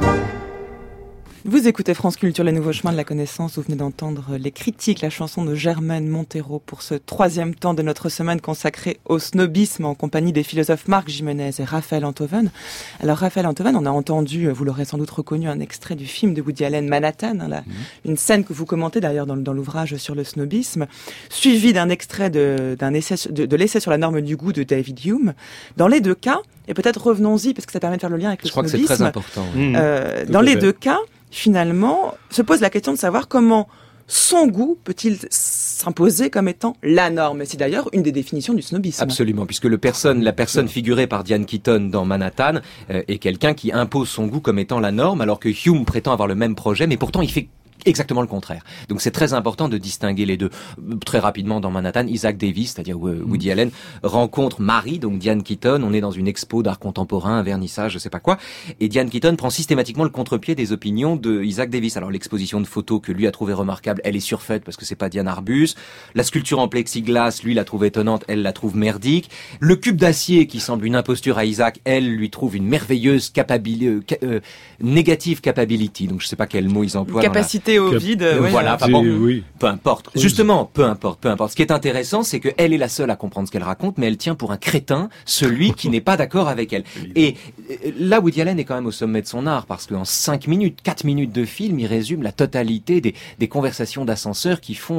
Vous écoutez France Culture, les nouveaux chemins de la connaissance. Vous venez d'entendre Les Critiques, la chanson de Germaine Montero pour ce troisième temps de notre semaine consacrée au snobisme en compagnie des philosophes Marc Gimenez et Raphaël Enthoven. Alors Raphaël Enthoven, on a entendu, vous l'aurez sans doute reconnu, un extrait du film de Woody Allen, Manhattan, une scène que vous commentez d'ailleurs dans l'ouvrage sur le snobisme, suivi d'un extrait de l'essai sur la norme du goût de David Hume. Dans les deux cas, et peut-être revenons-y parce que ça permet de faire le lien avec le snobisme. Je crois que c'est très important. Dans les deux cas, finalement, se pose la question de savoir comment son goût peut-il s'imposer comme étant la norme. C'est d'ailleurs une des définitions du snobisme. Absolument, puisque la personne figurée par Diane Keaton dans Manhattan est quelqu'un qui impose son goût comme étant la norme, alors que Hume prétend avoir le même projet, mais pourtant il fait exactement le contraire. Donc c'est très important de distinguer les deux. Très rapidement, dans Manhattan, Isaac Davis, c'est-à-dire Woody Allen, rencontre Marie, donc Diane Keaton. On est dans une expo d'art contemporain, un vernissage, je sais pas quoi. Et Diane Keaton prend systématiquement le contre-pied des opinions de Isaac Davis. Alors l'exposition de photos que lui a trouvée remarquable, elle est surfaite parce que c'est pas Diane Arbus. La sculpture en plexiglas, lui la trouve étonnante, elle la trouve merdique. Le cube d'acier qui semble une imposture à Isaac, elle lui trouve une merveilleuse negative capability. Donc je sais pas quel mot ils emploient. cité au vide. Voilà, peu importe. Justement, peu importe. Ce qui est intéressant, c'est qu'elle est la seule à comprendre ce qu'elle raconte, mais elle tient pour un crétin celui qui n'est pas d'accord avec elle. Et là, Woody Allen est quand même au sommet de son art, parce qu'en 4 minutes de film, il résume la totalité des conversations d'ascenseur qui font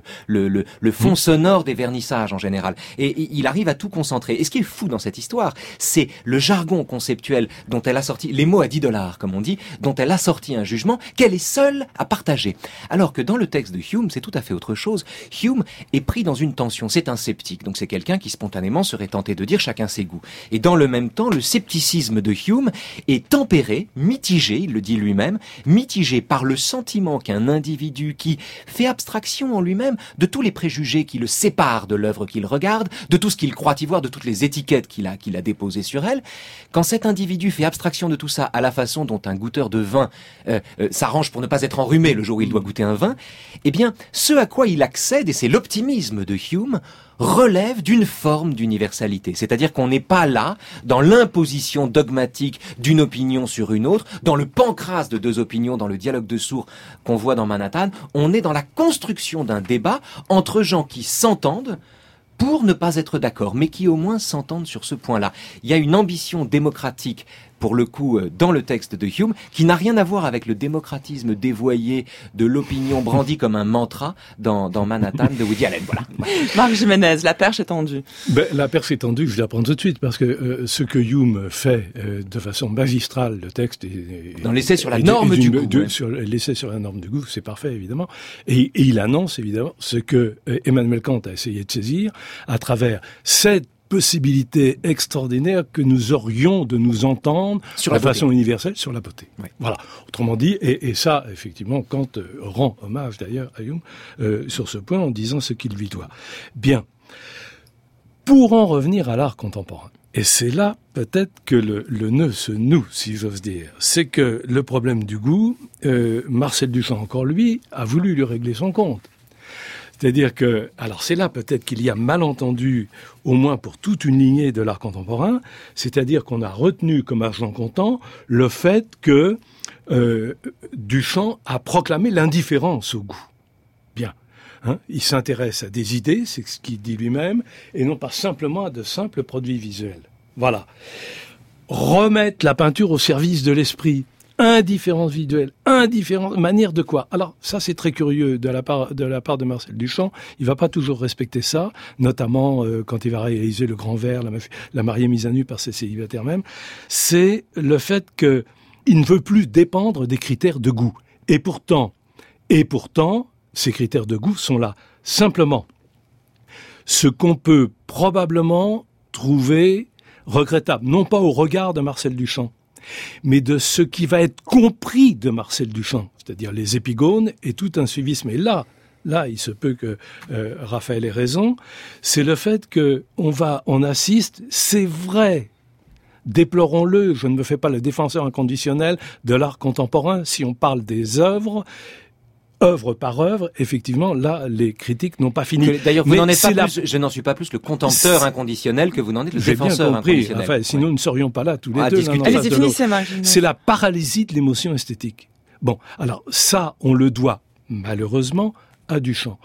le fond sonore des vernissages en général. Et il arrive à tout concentrer. Et ce qui est fou dans cette histoire, c'est le jargon conceptuel dont elle a sorti, les mots à $10, comme on dit, dont elle a sorti un jugement qu'elle est seule à partager. Alors que dans le texte de Hume, c'est tout à fait autre chose. Hume est pris dans une tension. C'est un sceptique. Donc c'est quelqu'un qui spontanément serait tenté de dire chacun ses goûts. Et dans le même temps, le scepticisme de Hume est tempéré, mitigé, il le dit lui-même, mitigé par le sentiment qu'un individu qui fait abstraction en lui-même de tous les préjugés qui le séparent de l'œuvre qu'il regarde, de tout ce qu'il croit y voir, de toutes les étiquettes qu'il a déposées sur elle, quand cet individu fait abstraction de tout ça à la façon dont un goûteur de vin s'arrange pour ne pas être enrhumé le jour où il doit goûter un vin, eh bien, ce à quoi il accède, et c'est l'optimisme de Hume, relève d'une forme d'universalité. C'est-à-dire qu'on n'est pas là dans l'imposition dogmatique d'une opinion sur une autre, dans le pancras de deux opinions, dans le dialogue de sourds qu'on voit dans Manhattan. On est dans la construction d'un débat entre gens qui s'entendent pour ne pas être d'accord, mais qui au moins s'entendent sur ce point-là. Il y a une ambition démocratique, pour le coup, dans le texte de Hume, qui n'a rien à voir avec le démocratisme dévoyé de l'opinion brandie comme un mantra dans Manhattan de Woody Allen. Voilà. Marc Jiménez, la perche est tendue. La perche est tendue, je vais la prendre tout de suite, parce que ce que Hume fait de façon magistrale, le texte... Dans l'essai sur la norme du goût. Sur l'essai sur la norme du goût, c'est parfait, évidemment. Et il annonce, évidemment, ce que Emmanuel Kant a essayé de saisir à travers cette possibilité extraordinaire que nous aurions de nous entendre de façon universelle sur la beauté. Oui. Voilà. Autrement dit, et ça, effectivement, Kant rend hommage d'ailleurs à Hume sur ce point en disant ce qu'il lui doit. Bien. Pour en revenir à l'art contemporain, et c'est là peut-être que le nœud se noue, si j'ose dire, c'est que le problème du goût, Marcel Duchamp, encore lui, a voulu lui régler son compte. C'est-à-dire que, alors c'est là peut-être qu'il y a malentendu, au moins pour toute une lignée de l'art contemporain, c'est-à-dire qu'on a retenu comme argent comptant le fait que Duchamp a proclamé l'indifférence au goût. Bien. Il s'intéresse à des idées, c'est ce qu'il dit lui-même, et non pas simplement à de simples produits visuels. Voilà. Remettre la peinture au service de l'esprit. Indifférence visuelle, indifférence, manière de quoi? Alors, ça, c'est très curieux de la part de Marcel Duchamp. Il va pas toujours respecter ça, notamment quand il va réaliser Le Grand Vert, la mariée mise à nu par ses célibataires même. C'est le fait que il ne veut plus dépendre des critères de goût. Et pourtant, ces critères de goût sont là. Simplement, ce qu'on peut probablement trouver regrettable, non pas au regard de Marcel Duchamp, mais de ce qui va être compris de Marcel Duchamp, c'est-à-dire les épigones et tout un suivisme. Et là, il se peut que Raphaël ait raison, c'est le fait qu'on assiste, c'est vrai, déplorons-le, je ne me fais pas le défenseur inconditionnel de l'art contemporain, si on parle des œuvre par œuvre, effectivement, là, les critiques n'ont pas fini. D'ailleurs, je n'en suis pas plus le contempteur inconditionnel que vous n'en êtes le défenseur inconditionnel. Enfin, sinon, nous ne serions pas là tous les deux. C'est la paralysie de l'émotion esthétique. Bon, alors ça, on le doit, malheureusement, à Duchamp.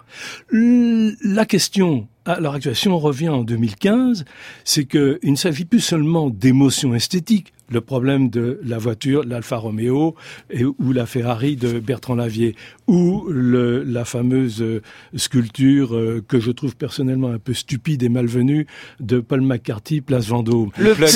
La question, à l'heure actuelle, si on revient en 2015, c'est qu'il ne s'agit plus seulement d'émotion esthétique. Le problème de la voiture, l'Alfa Romeo, ou la Ferrari de Bertrand Lavier, ou la fameuse sculpture que je trouve personnellement un peu stupide et malvenue de Paul McCarthy, place Vendôme.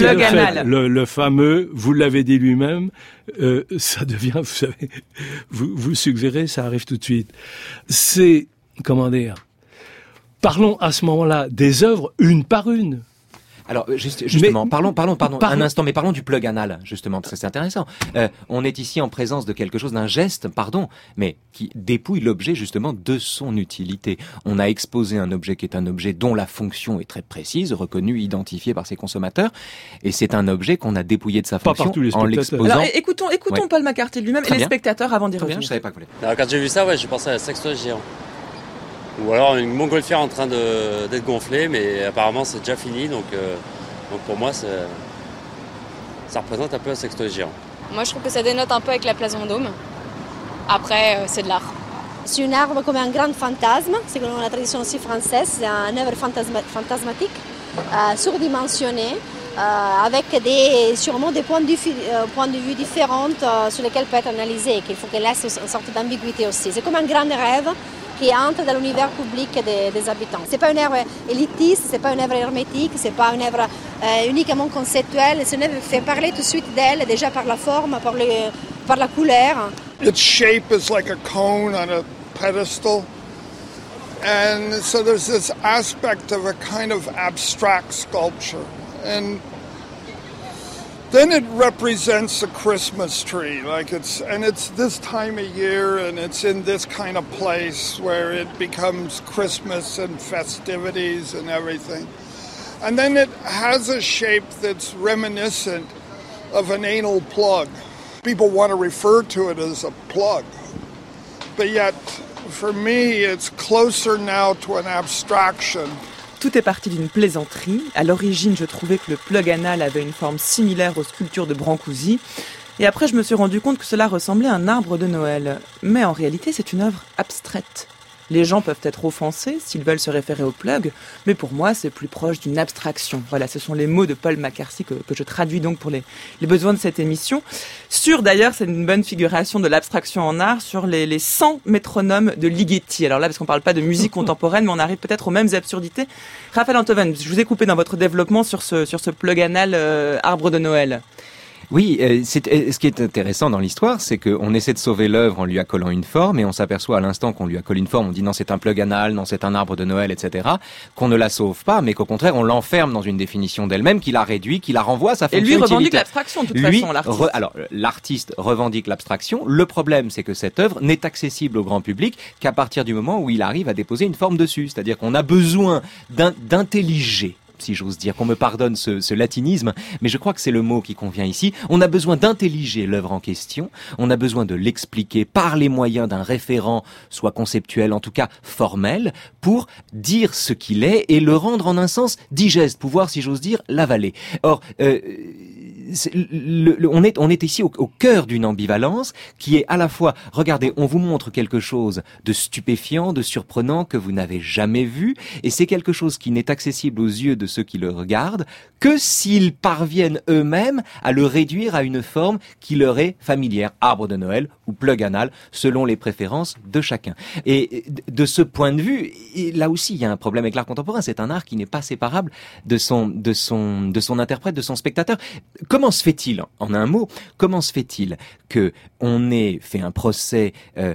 Le fameux, vous l'avez dit lui-même, ça devient, vous savez, vous suggérez, ça arrive tout de suite. C'est, comment dire, parlons à ce moment-là des œuvres une par une. Alors justement, parlons un instant, mais parlons du plug anal, justement, parce que c'est intéressant. On est ici en présence de quelque chose, d'un geste, mais qui dépouille l'objet justement de son utilité. On a exposé un objet qui est un objet dont la fonction est très précise, reconnue, identifiée par ses consommateurs, et c'est un objet qu'on a dépouillé de sa fonction en l'exposant. Alors écoutons Paul McCarthy lui-même et les spectateurs avant d'y revenir. Je savais pas que vous voulez. Alors quand j'ai vu ça, je pensais à un sextoy géant. Ou alors une montgolfière en train d'être gonflée, mais apparemment c'est déjà fini, donc pour moi ça représente un peu un sextoy géant. Moi je trouve que ça dénote un peu avec la place Vendôme. Après, c'est de l'art. C'est un arbre comme un grand fantasme, selon la tradition aussi française, c'est un œuvre fantasmatique, surdimensionné, avec sûrement des points de vue différents sur lesquels peut être analysé, qu'il faut qu'elle laisse une sorte d'ambiguïté aussi. C'est comme un grand rêve qui entre dans l'univers public des habitants. C'est pas une œuvre élitiste, c'est pas une œuvre hermétique, c'est pas une œuvre uniquement conceptuelle, c'est une œuvre qui fait parler tout de suite d'elle, déjà par la forme, par la couleur. Its shape is like a cone on a pedestal. And so there's this aspect of a kind of abstract sculpture. And then it represents a Christmas tree, it's this time of year and it's in this kind of place where it becomes Christmas and festivities and everything. And then it has a shape that's reminiscent of an anal plug. People want to refer to it as a plug, but yet for me it's closer now to an abstraction. Tout est parti d'une plaisanterie. À l'origine, je trouvais que le plug anal avait une forme similaire aux sculptures de Brancusi. Et après, je me suis rendu compte que cela ressemblait à un arbre de Noël. Mais en réalité, c'est une œuvre abstraite. Les gens peuvent être offensés s'ils veulent se référer au plug, mais pour moi, c'est plus proche d'une abstraction. Voilà, ce sont les mots de Paul McCarthy que je traduis donc pour les besoins de cette émission. D'ailleurs, c'est une bonne figuration de l'abstraction en art sur les 100 métronomes de Ligeti. Alors là, parce qu'on parle pas de musique contemporaine, mais on arrive peut-être aux mêmes absurdités. Raphaël Antoven, je vous ai coupé dans votre développement sur ce plug anal arbre de Noël. Oui, ce qui est intéressant dans l'histoire, c'est qu'on essaie de sauver l'œuvre en lui accolant une forme, et on s'aperçoit à l'instant qu'on lui accole une forme, on dit non c'est un plug anal, non c'est un arbre de Noël, etc., qu'on ne la sauve pas, mais qu'au contraire on l'enferme dans une définition d'elle-même, qui la réduit, qui la renvoie à sa fonction utilitaire. Et lui revendique l'abstraction de toute façon, l'artiste. Alors l'artiste revendique l'abstraction, le problème c'est que cette œuvre n'est accessible au grand public qu'à partir du moment où il arrive à déposer une forme dessus, c'est-à-dire qu'on a besoin d'intelliger, si j'ose dire, qu'on me pardonne ce latinisme, mais je crois que c'est le mot qui convient ici. On a besoin d'intelliger l'œuvre en question, on a besoin de l'expliquer par les moyens d'un référent, soit conceptuel, en tout cas formel, pour dire ce qu'il est et le rendre en un sens digeste, pouvoir, si j'ose dire, l'avaler. Or, on est ici au cœur d'une ambivalence qui est à la fois, regardez, on vous montre quelque chose de stupéfiant, de surprenant que vous n'avez jamais vu, et c'est quelque chose qui n'est accessible aux yeux de ceux qui le regardent que s'ils parviennent eux-mêmes à le réduire à une forme qui leur est familière, arbre de Noël ou plug anal, selon les préférences de chacun. Et de ce point de vue, et là aussi il y a un problème avec l'art contemporain, c'est un art qui n'est pas séparable de son interprète, de son spectateur. Comment se fait-il, en un mot, comment se fait-il qu'on ait fait un procès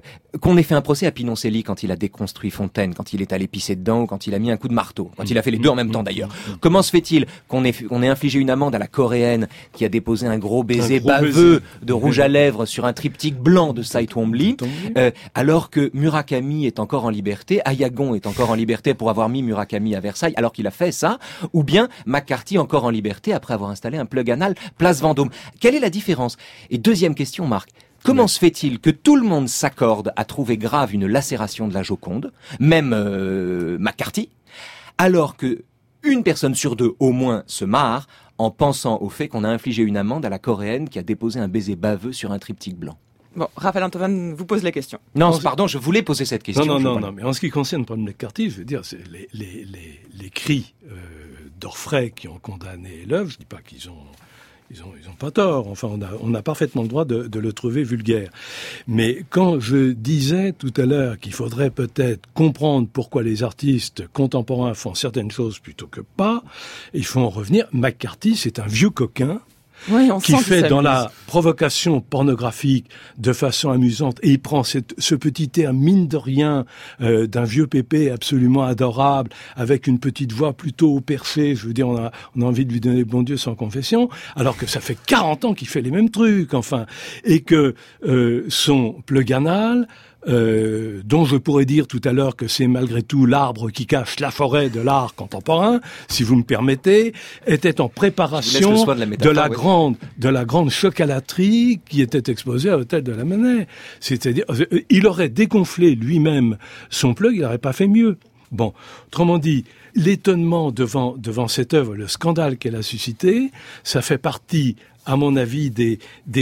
à Pinoncelli quand il a déconstruit Fontaine, quand il est allé pisser dedans ou quand il a mis un coup de marteau, quand il a fait les deux en même temps d'ailleurs. Comment se fait-il qu'on ait infligé une amende à la coréenne qui a déposé un gros baiser baveux de rouge à lèvres sur un triptyque blanc de Cy Twombly, alors que Murakami est encore en liberté, Ayagon est encore en liberté pour avoir mis Murakami à Versailles alors qu'il a fait ça, ou bien McCarthy encore en liberté après avoir installé un plug anal place Vendôme. Quelle est la différence? Et deuxième question, Marc. Comment se fait-il que tout le monde s'accorde à trouver grave une lacération de la Joconde, même McCarthy, alors que une personne sur deux au moins se marre en pensant au fait qu'on a infligé une amende à la coréenne qui a déposé un baiser baveux sur un triptyque blanc? Bon, Raphaël Antoven vous pose la question. Non, pardon, je voulais poser cette question. Non, mais en ce qui concerne Paul McCarthy, je veux dire, c'est les cris d'orfraie qui ont condamné l'œuvre, je dis pas qu'ils ont pas tort. Enfin, on a parfaitement le droit de le trouver vulgaire. Mais quand je disais tout à l'heure qu'il faudrait peut-être comprendre pourquoi les artistes contemporains font certaines choses plutôt que pas, il faut en revenir. McCarthy, c'est un vieux coquin. Oui, qui fait dans la provocation pornographique de façon amusante, et il prend ce petit air mine de rien d'un vieux pépé absolument adorable, avec une petite voix plutôt percée, je veux dire, on a envie de lui donner bon Dieu sans confession, alors que ça fait 40 ans qu'il fait les mêmes trucs, enfin, et que son plug anal, dont je pourrais dire tout à l'heure que c'est malgré tout l'arbre qui cache la forêt de l'art contemporain, si vous me permettez, était en préparation de la grande chocolaterie qui était exposée à l'hôtel de la Monnaie. C'est-à-dire, il aurait dégonflé lui-même son plug, il n'aurait pas fait mieux. Bon, autrement dit, l'étonnement devant cette œuvre, le scandale qu'elle a suscité, ça fait partie à mon avis, des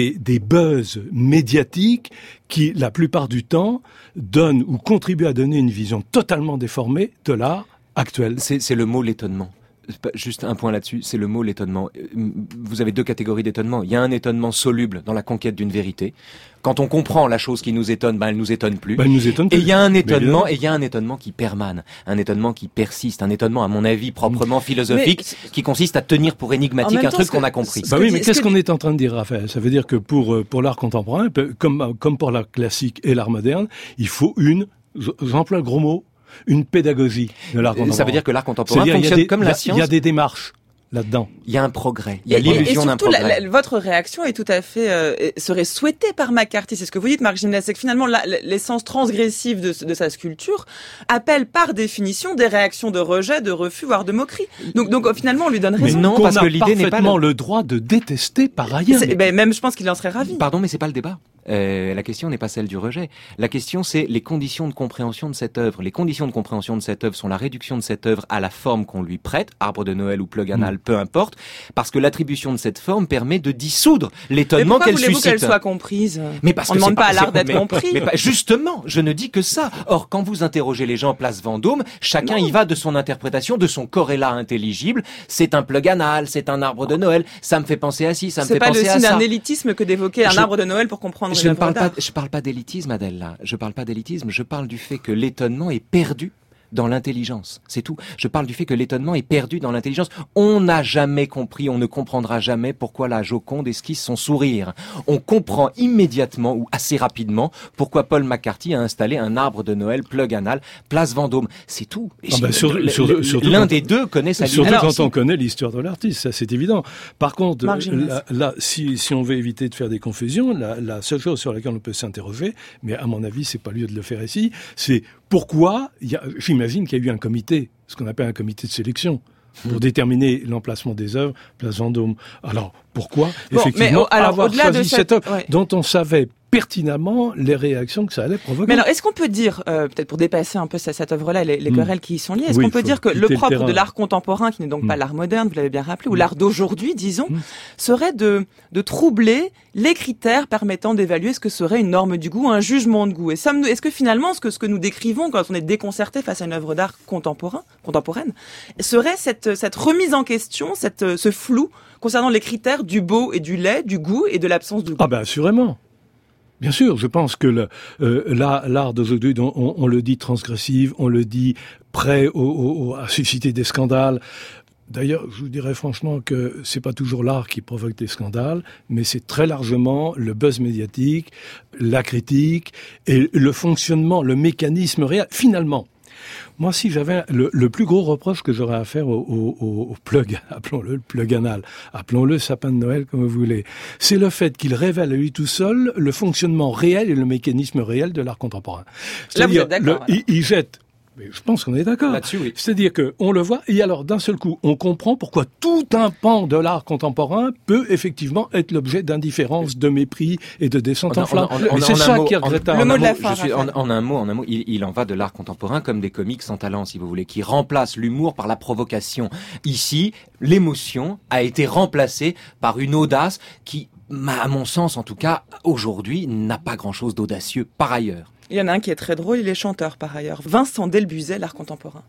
buzz médiatiques qui, la plupart du temps, donnent ou contribuent à donner une vision totalement déformée de l'art actuel. C'est le mot l'étonnement. Juste un point là-dessus, c'est le mot l'étonnement. Vous avez deux catégories d'étonnement. Il y a un étonnement soluble dans la conquête d'une vérité. Quand on comprend la chose qui nous étonne, elle nous étonne plus. Elle nous étonne plus. Et il y a un étonnement, qui permane, un étonnement qui persiste, un étonnement à mon avis proprement philosophique, qui consiste à tenir pour énigmatique un truc qu'on a compris. Oui, mais qu'est-ce qu'on est en train de dire, Raphaël? Ça veut dire que pour l'art contemporain, comme pour l'art classique et l'art moderne, il faut j'emploie le gros mot, une pédagogie de l'art contemporain. Ça veut dire que l'art contemporain fonctionne comme la science. Il y a des démarches là-dedans. Il y a un progrès. Il y a l'illusion d'un progrès. Et surtout, votre réaction est tout à fait serait souhaitée par McCarthy. C'est ce que vous dites, Marc Gimlet, c'est que finalement l'essence transgressive de sa sculpture appelle par définition des réactions de rejet, de refus, voire de moquerie. Donc finalement, on lui donne raison. Mais non, parce que l'idée n'est pas le droit de détester par ailleurs. Même, je pense qu'il en serait ravi. Pardon, mais c'est pas le débat. La question n'est pas celle du rejet. La question, c'est les conditions de compréhension de cette œuvre. Les conditions de compréhension de cette œuvre sont la réduction de cette œuvre à la forme qu'on lui prête, arbre de Noël ou plug anal, peu importe, parce que l'attribution de cette forme permet de dissoudre l'étonnement qu'elle suscite. Mais pourquoi voulez-vous qu'elle soit comprise? Mais parce on ne demande pas à l'art d'être compris. Mais justement, je ne dis que ça. Or, quand vous interrogez les gens place Vendôme, chacun y va de son interprétation, de son corrélat intelligible. C'est un plug anal, c'est un arbre de Noël. Ça me fait penser à ci, ça me fait penser à ça. C'est pas le signe d'un élitisme que d'évoquer un arbre de Noël pour comprendre une œuvre d'art. Je parle pas d'élitisme, Adèle, là. Je parle pas d'élitisme. Je parle du fait que l'étonnement est perdu dans l'intelligence. C'est tout. Je parle du fait que l'étonnement est perdu dans l'intelligence. On n'a jamais compris, on ne comprendra jamais pourquoi la Joconde esquisse son sourire. On comprend immédiatement ou assez rapidement pourquoi Paul McCarthy a installé un arbre de Noël plug anal, place Vendôme. C'est tout. L'un des deux connaît sa surtout quand on connaît l'histoire de l'artiste, ça c'est évident. Par contre, là, si on veut éviter de faire des confusions, la seule chose sur laquelle on peut s'interroger, mais à mon avis, c'est pas lieu de le faire ici, c'est pourquoi j'imagine qu'il y a eu un comité, ce qu'on appelle un comité de sélection, pour déterminer l'emplacement des œuvres, place Vendôme. Alors, pourquoi, effectivement, avoir choisi cette œuvre dont on savait pertinemment les réactions que ça allait provoquer. Mais alors, est-ce qu'on peut dire, peut-être pour dépasser un peu cette œuvre-là, les querelles qui y sont liées, est-ce qu'on peut dire que le propre de l'art contemporain, qui n'est donc pas l'art moderne, vous l'avez bien rappelé, ou l'art d'aujourd'hui, disons, serait de troubler les critères permettant d'évaluer ce que serait une norme du goût, un jugement de goût? Et est-ce que finalement, ce que nous décrivons quand on est déconcerté face à une œuvre d'art contemporaine, serait cette remise en question, ce flou concernant les critères du beau et du laid, du goût et de l'absence de goût? Ah ben, assurément. Bien sûr, je pense que l'art d'aujourd'hui, on le dit transgressif, on le dit prêt à susciter des scandales. D'ailleurs, je vous dirais franchement que c'est pas toujours l'art qui provoque des scandales, mais c'est très largement le buzz médiatique, la critique et le fonctionnement, le mécanisme réel. Finalement, moi, si j'avais le plus gros reproche que j'aurais à faire au plug, appelons-le le plug anal, appelons-le sapin de Noël comme vous voulez, c'est le fait qu'il révèle à lui tout seul le fonctionnement réel et le mécanisme réel de l'art contemporain. Là, vous êtes d'accord. Il jette. Mais je pense qu'on est d'accord. Là-dessus, oui. C'est-à-dire que on le voit, et alors d'un seul coup, on comprend pourquoi tout un pan de l'art contemporain peut effectivement être l'objet d'indifférence, de mépris et de descente en flamme. C'est ça qui est regrettable. Le mot de la fin. En un mot, il en va de l'art contemporain comme des comiques sans talent, si vous voulez, qui remplacent l'humour par la provocation. Ici, l'émotion a été remplacée par une audace qui, à mon sens en tout cas, aujourd'hui, n'a pas grand-chose d'audacieux par ailleurs. Il y en a un qui est très drôle, il est chanteur par ailleurs. Vincent Delbuzet, l'art contemporain.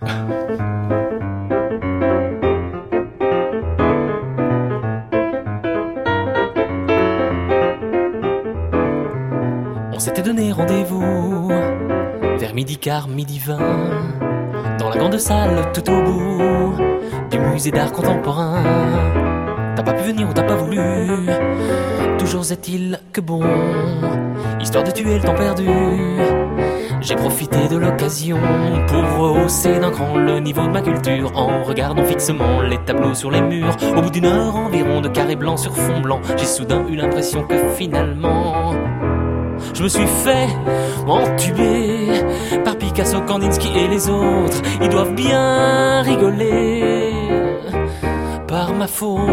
On s'était donné rendez-vous vers midi quart, midi 20, dans la grande salle tout au bout du musée d'art contemporain. T'as pas pu venir, on t'a pas voulu. Toujours est-il que bon, histoire de tuer le temps perdu, j'ai profité de l'occasion pour rehausser d'un cran le niveau de ma culture, en regardant fixement les tableaux sur les murs. Au bout d'une heure environ de carrés blancs sur fond blanc, j'ai soudain eu l'impression que finalement je me suis fait entuber par Picasso, Kandinsky et les autres. Ils doivent bien rigoler par ma faute.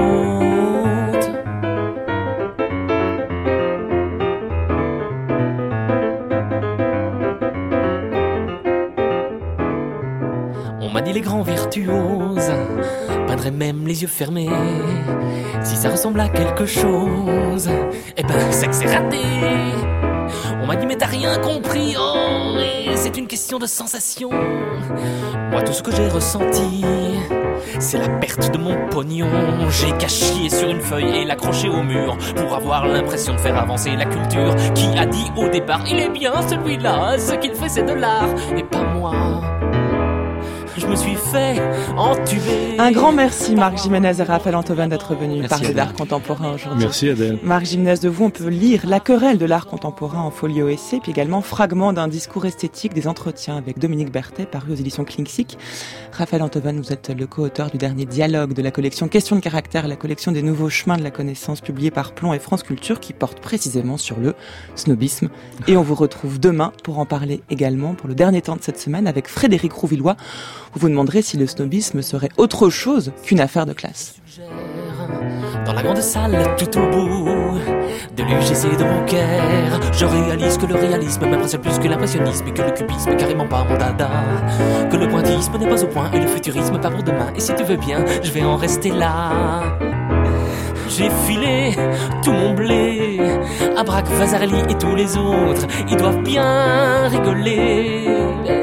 On m'a dit les grands virtuoses rose, peindrais même les yeux fermés. Si ça ressemble à quelque chose, eh ben c'est que c'est raté. On m'a dit mais t'as rien compris, oh, et c'est une question de sensation. Moi tout ce que j'ai ressenti, c'est la perte de mon pognon. J'ai caché sur une feuille et l'accroché au mur pour avoir l'impression de faire avancer la culture. Qui a dit au départ, il est bien celui-là, ce qu'il fait c'est de l'art et pas moi. Je me suis fait entuber. Un grand merci Marc Jiménez et Raphaël Antoven d'être venus parler d'art contemporain aujourd'hui. Merci Adèle. Marc Jiménez, de vous on peut lire La querelle de l'art contemporain en folio essai, puis également Fragment d'un discours esthétique des entretiens avec Dominique Berthet, paru aux éditions Klingsik. Raphaël Antoven, vous êtes le co-auteur du dernier dialogue de la collection Questions de caractère, la collection des nouveaux chemins de la connaissance publiée par Plon et France Culture, qui porte précisément sur le snobisme. Et on vous retrouve demain pour en parler également pour le dernier temps de cette semaine avec Frédéric Rouvillois. Vous vous demanderez si le snobisme serait autre chose qu'une affaire de classe. Dans la grande salle, tout au bout de l'UGC de Beaucaire, je réalise que le réalisme m'impressionne plus que l'impressionnisme et que le cubisme carrément pas mon dada. Que le pointillisme n'est pas au point et le futurisme pas pour demain. Et si tu veux bien, je vais en rester là. J'ai filé tout mon blé à Braque, Vasarely et tous les autres. Ils doivent bien rigoler.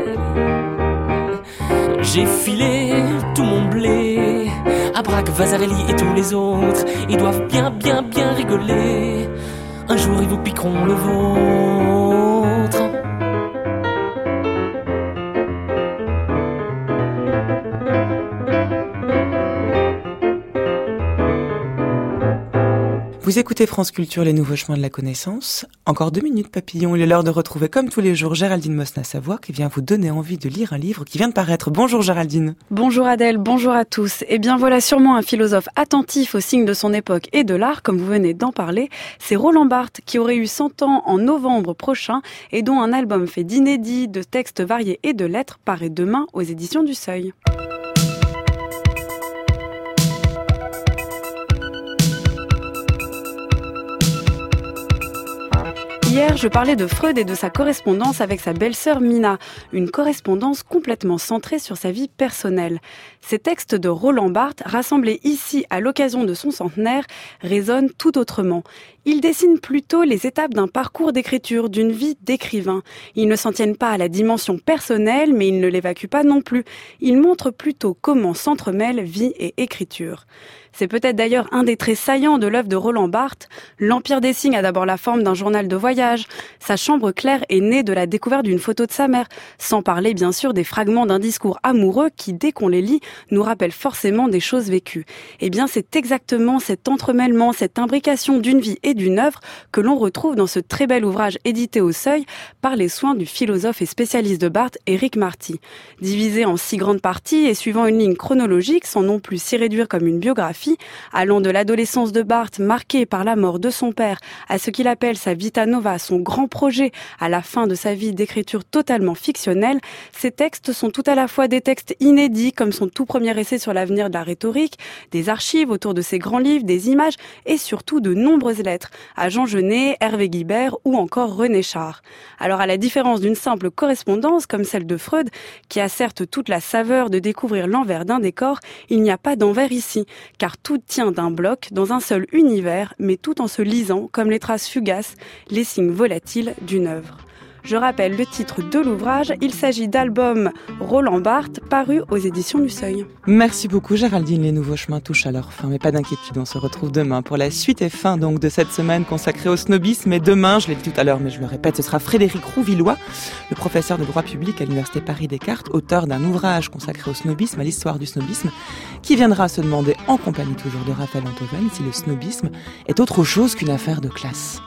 J'ai filé tout mon blé à Braque, Vasarely et tous les autres. Ils doivent bien rigoler. Un jour ils vous piqueront le vôtre. Vous écoutez France Culture, les nouveaux chemins de la connaissance. Encore 2 minutes, papillon. Il est l'heure de retrouver, comme tous les jours, Géraldine Mosna-Savoie, qui vient vous donner envie de lire un livre qui vient de paraître. Bonjour Géraldine. Bonjour Adèle, bonjour à tous. Eh bien voilà sûrement un philosophe attentif aux signes de son époque et de l'art, comme vous venez d'en parler. C'est Roland Barthes, qui aurait eu 100 ans en novembre prochain et dont un album fait d'inédits, de textes variés et de lettres paraît demain aux éditions du Seuil. Hier, je parlais de Freud et de sa correspondance avec sa belle-sœur Mina, une correspondance complètement centrée sur sa vie personnelle. Ces textes de Roland Barthes, rassemblés ici à l'occasion de son centenaire, résonnent tout autrement. Ils dessinent plutôt les étapes d'un parcours d'écriture, d'une vie d'écrivain. Ils ne s'en tiennent pas à la dimension personnelle, mais ils ne l'évacuent pas non plus. Ils montrent plutôt comment s'entremêlent vie et écriture. C'est peut-être d'ailleurs un des traits saillants de l'œuvre de Roland Barthes. L'Empire des signes a d'abord la forme d'un journal de voyage. Sa chambre claire est née de la découverte d'une photo de sa mère, sans parler bien sûr des fragments d'un discours amoureux qui, dès qu'on les lit, nous rappellent forcément des choses vécues. Eh bien, c'est exactement cet entremêlement, cette imbrication d'une vie et d'une œuvre que l'on retrouve dans ce très bel ouvrage édité au Seuil par les soins du philosophe et spécialiste de Barthes, Éric Marty. Divisé en 6 grandes parties et suivant une ligne chronologique, sans non plus s'y réduire comme une biographie, allant de l'adolescence de Barthes marquée par la mort de son père à ce qu'il appelle sa vita nova, son grand projet à la fin de sa vie d'écriture totalement fictionnelle, ces textes sont tout à la fois des textes inédits comme son tout premier essai sur l'avenir de la rhétorique, des archives autour de ses grands livres, des images et surtout de nombreuses lettres à Jean Genet, Hervé Guibert ou encore René Char. Alors à la différence d'une simple correspondance comme celle de Freud, qui a certes toute la saveur de découvrir l'envers d'un décor, il n'y a pas d'envers ici, car tout tient d'un bloc dans un seul univers, mais tout en se lisant comme les traces fugaces, les signes volatiles d'une œuvre. Je rappelle le titre de l'ouvrage, il s'agit d'Album Roland Barthes, paru aux éditions du Seuil. Merci beaucoup Géraldine, les nouveaux chemins touchent à leur fin, mais pas d'inquiétude, on se retrouve demain pour la suite et fin donc de cette semaine consacrée au snobisme. Et demain, je l'ai dit tout à l'heure, mais je le répète, ce sera Frédéric Rouvillois, le professeur de droit public à l'Université Paris-Descartes, auteur d'un ouvrage consacré au snobisme, à l'histoire du snobisme, qui viendra se demander, en compagnie toujours de Raphaël Antoven, si le snobisme est autre chose qu'une affaire de classe.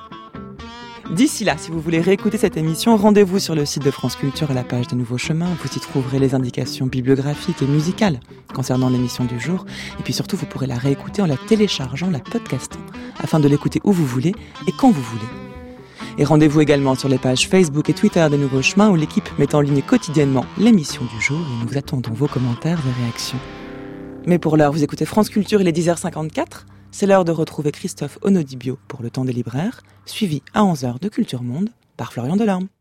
D'ici là, si vous voulez réécouter cette émission, rendez-vous sur le site de France Culture à la page des Nouveaux Chemins. Vous y trouverez les indications bibliographiques et musicales concernant l'émission du jour. Et puis surtout, vous pourrez la réécouter en la téléchargeant, la podcastant, afin de l'écouter où vous voulez et quand vous voulez. Et rendez-vous également sur les pages Facebook et Twitter des Nouveaux Chemins, où l'équipe met en ligne quotidiennement l'émission du jour et nous attendons vos commentaires et réactions. Mais pour l'heure, vous écoutez France Culture, il est 10h54. C'est l'heure de retrouver Christophe Onodibio pour le temps des libraires, suivi à 11h de Culture Monde par Florian Delorme.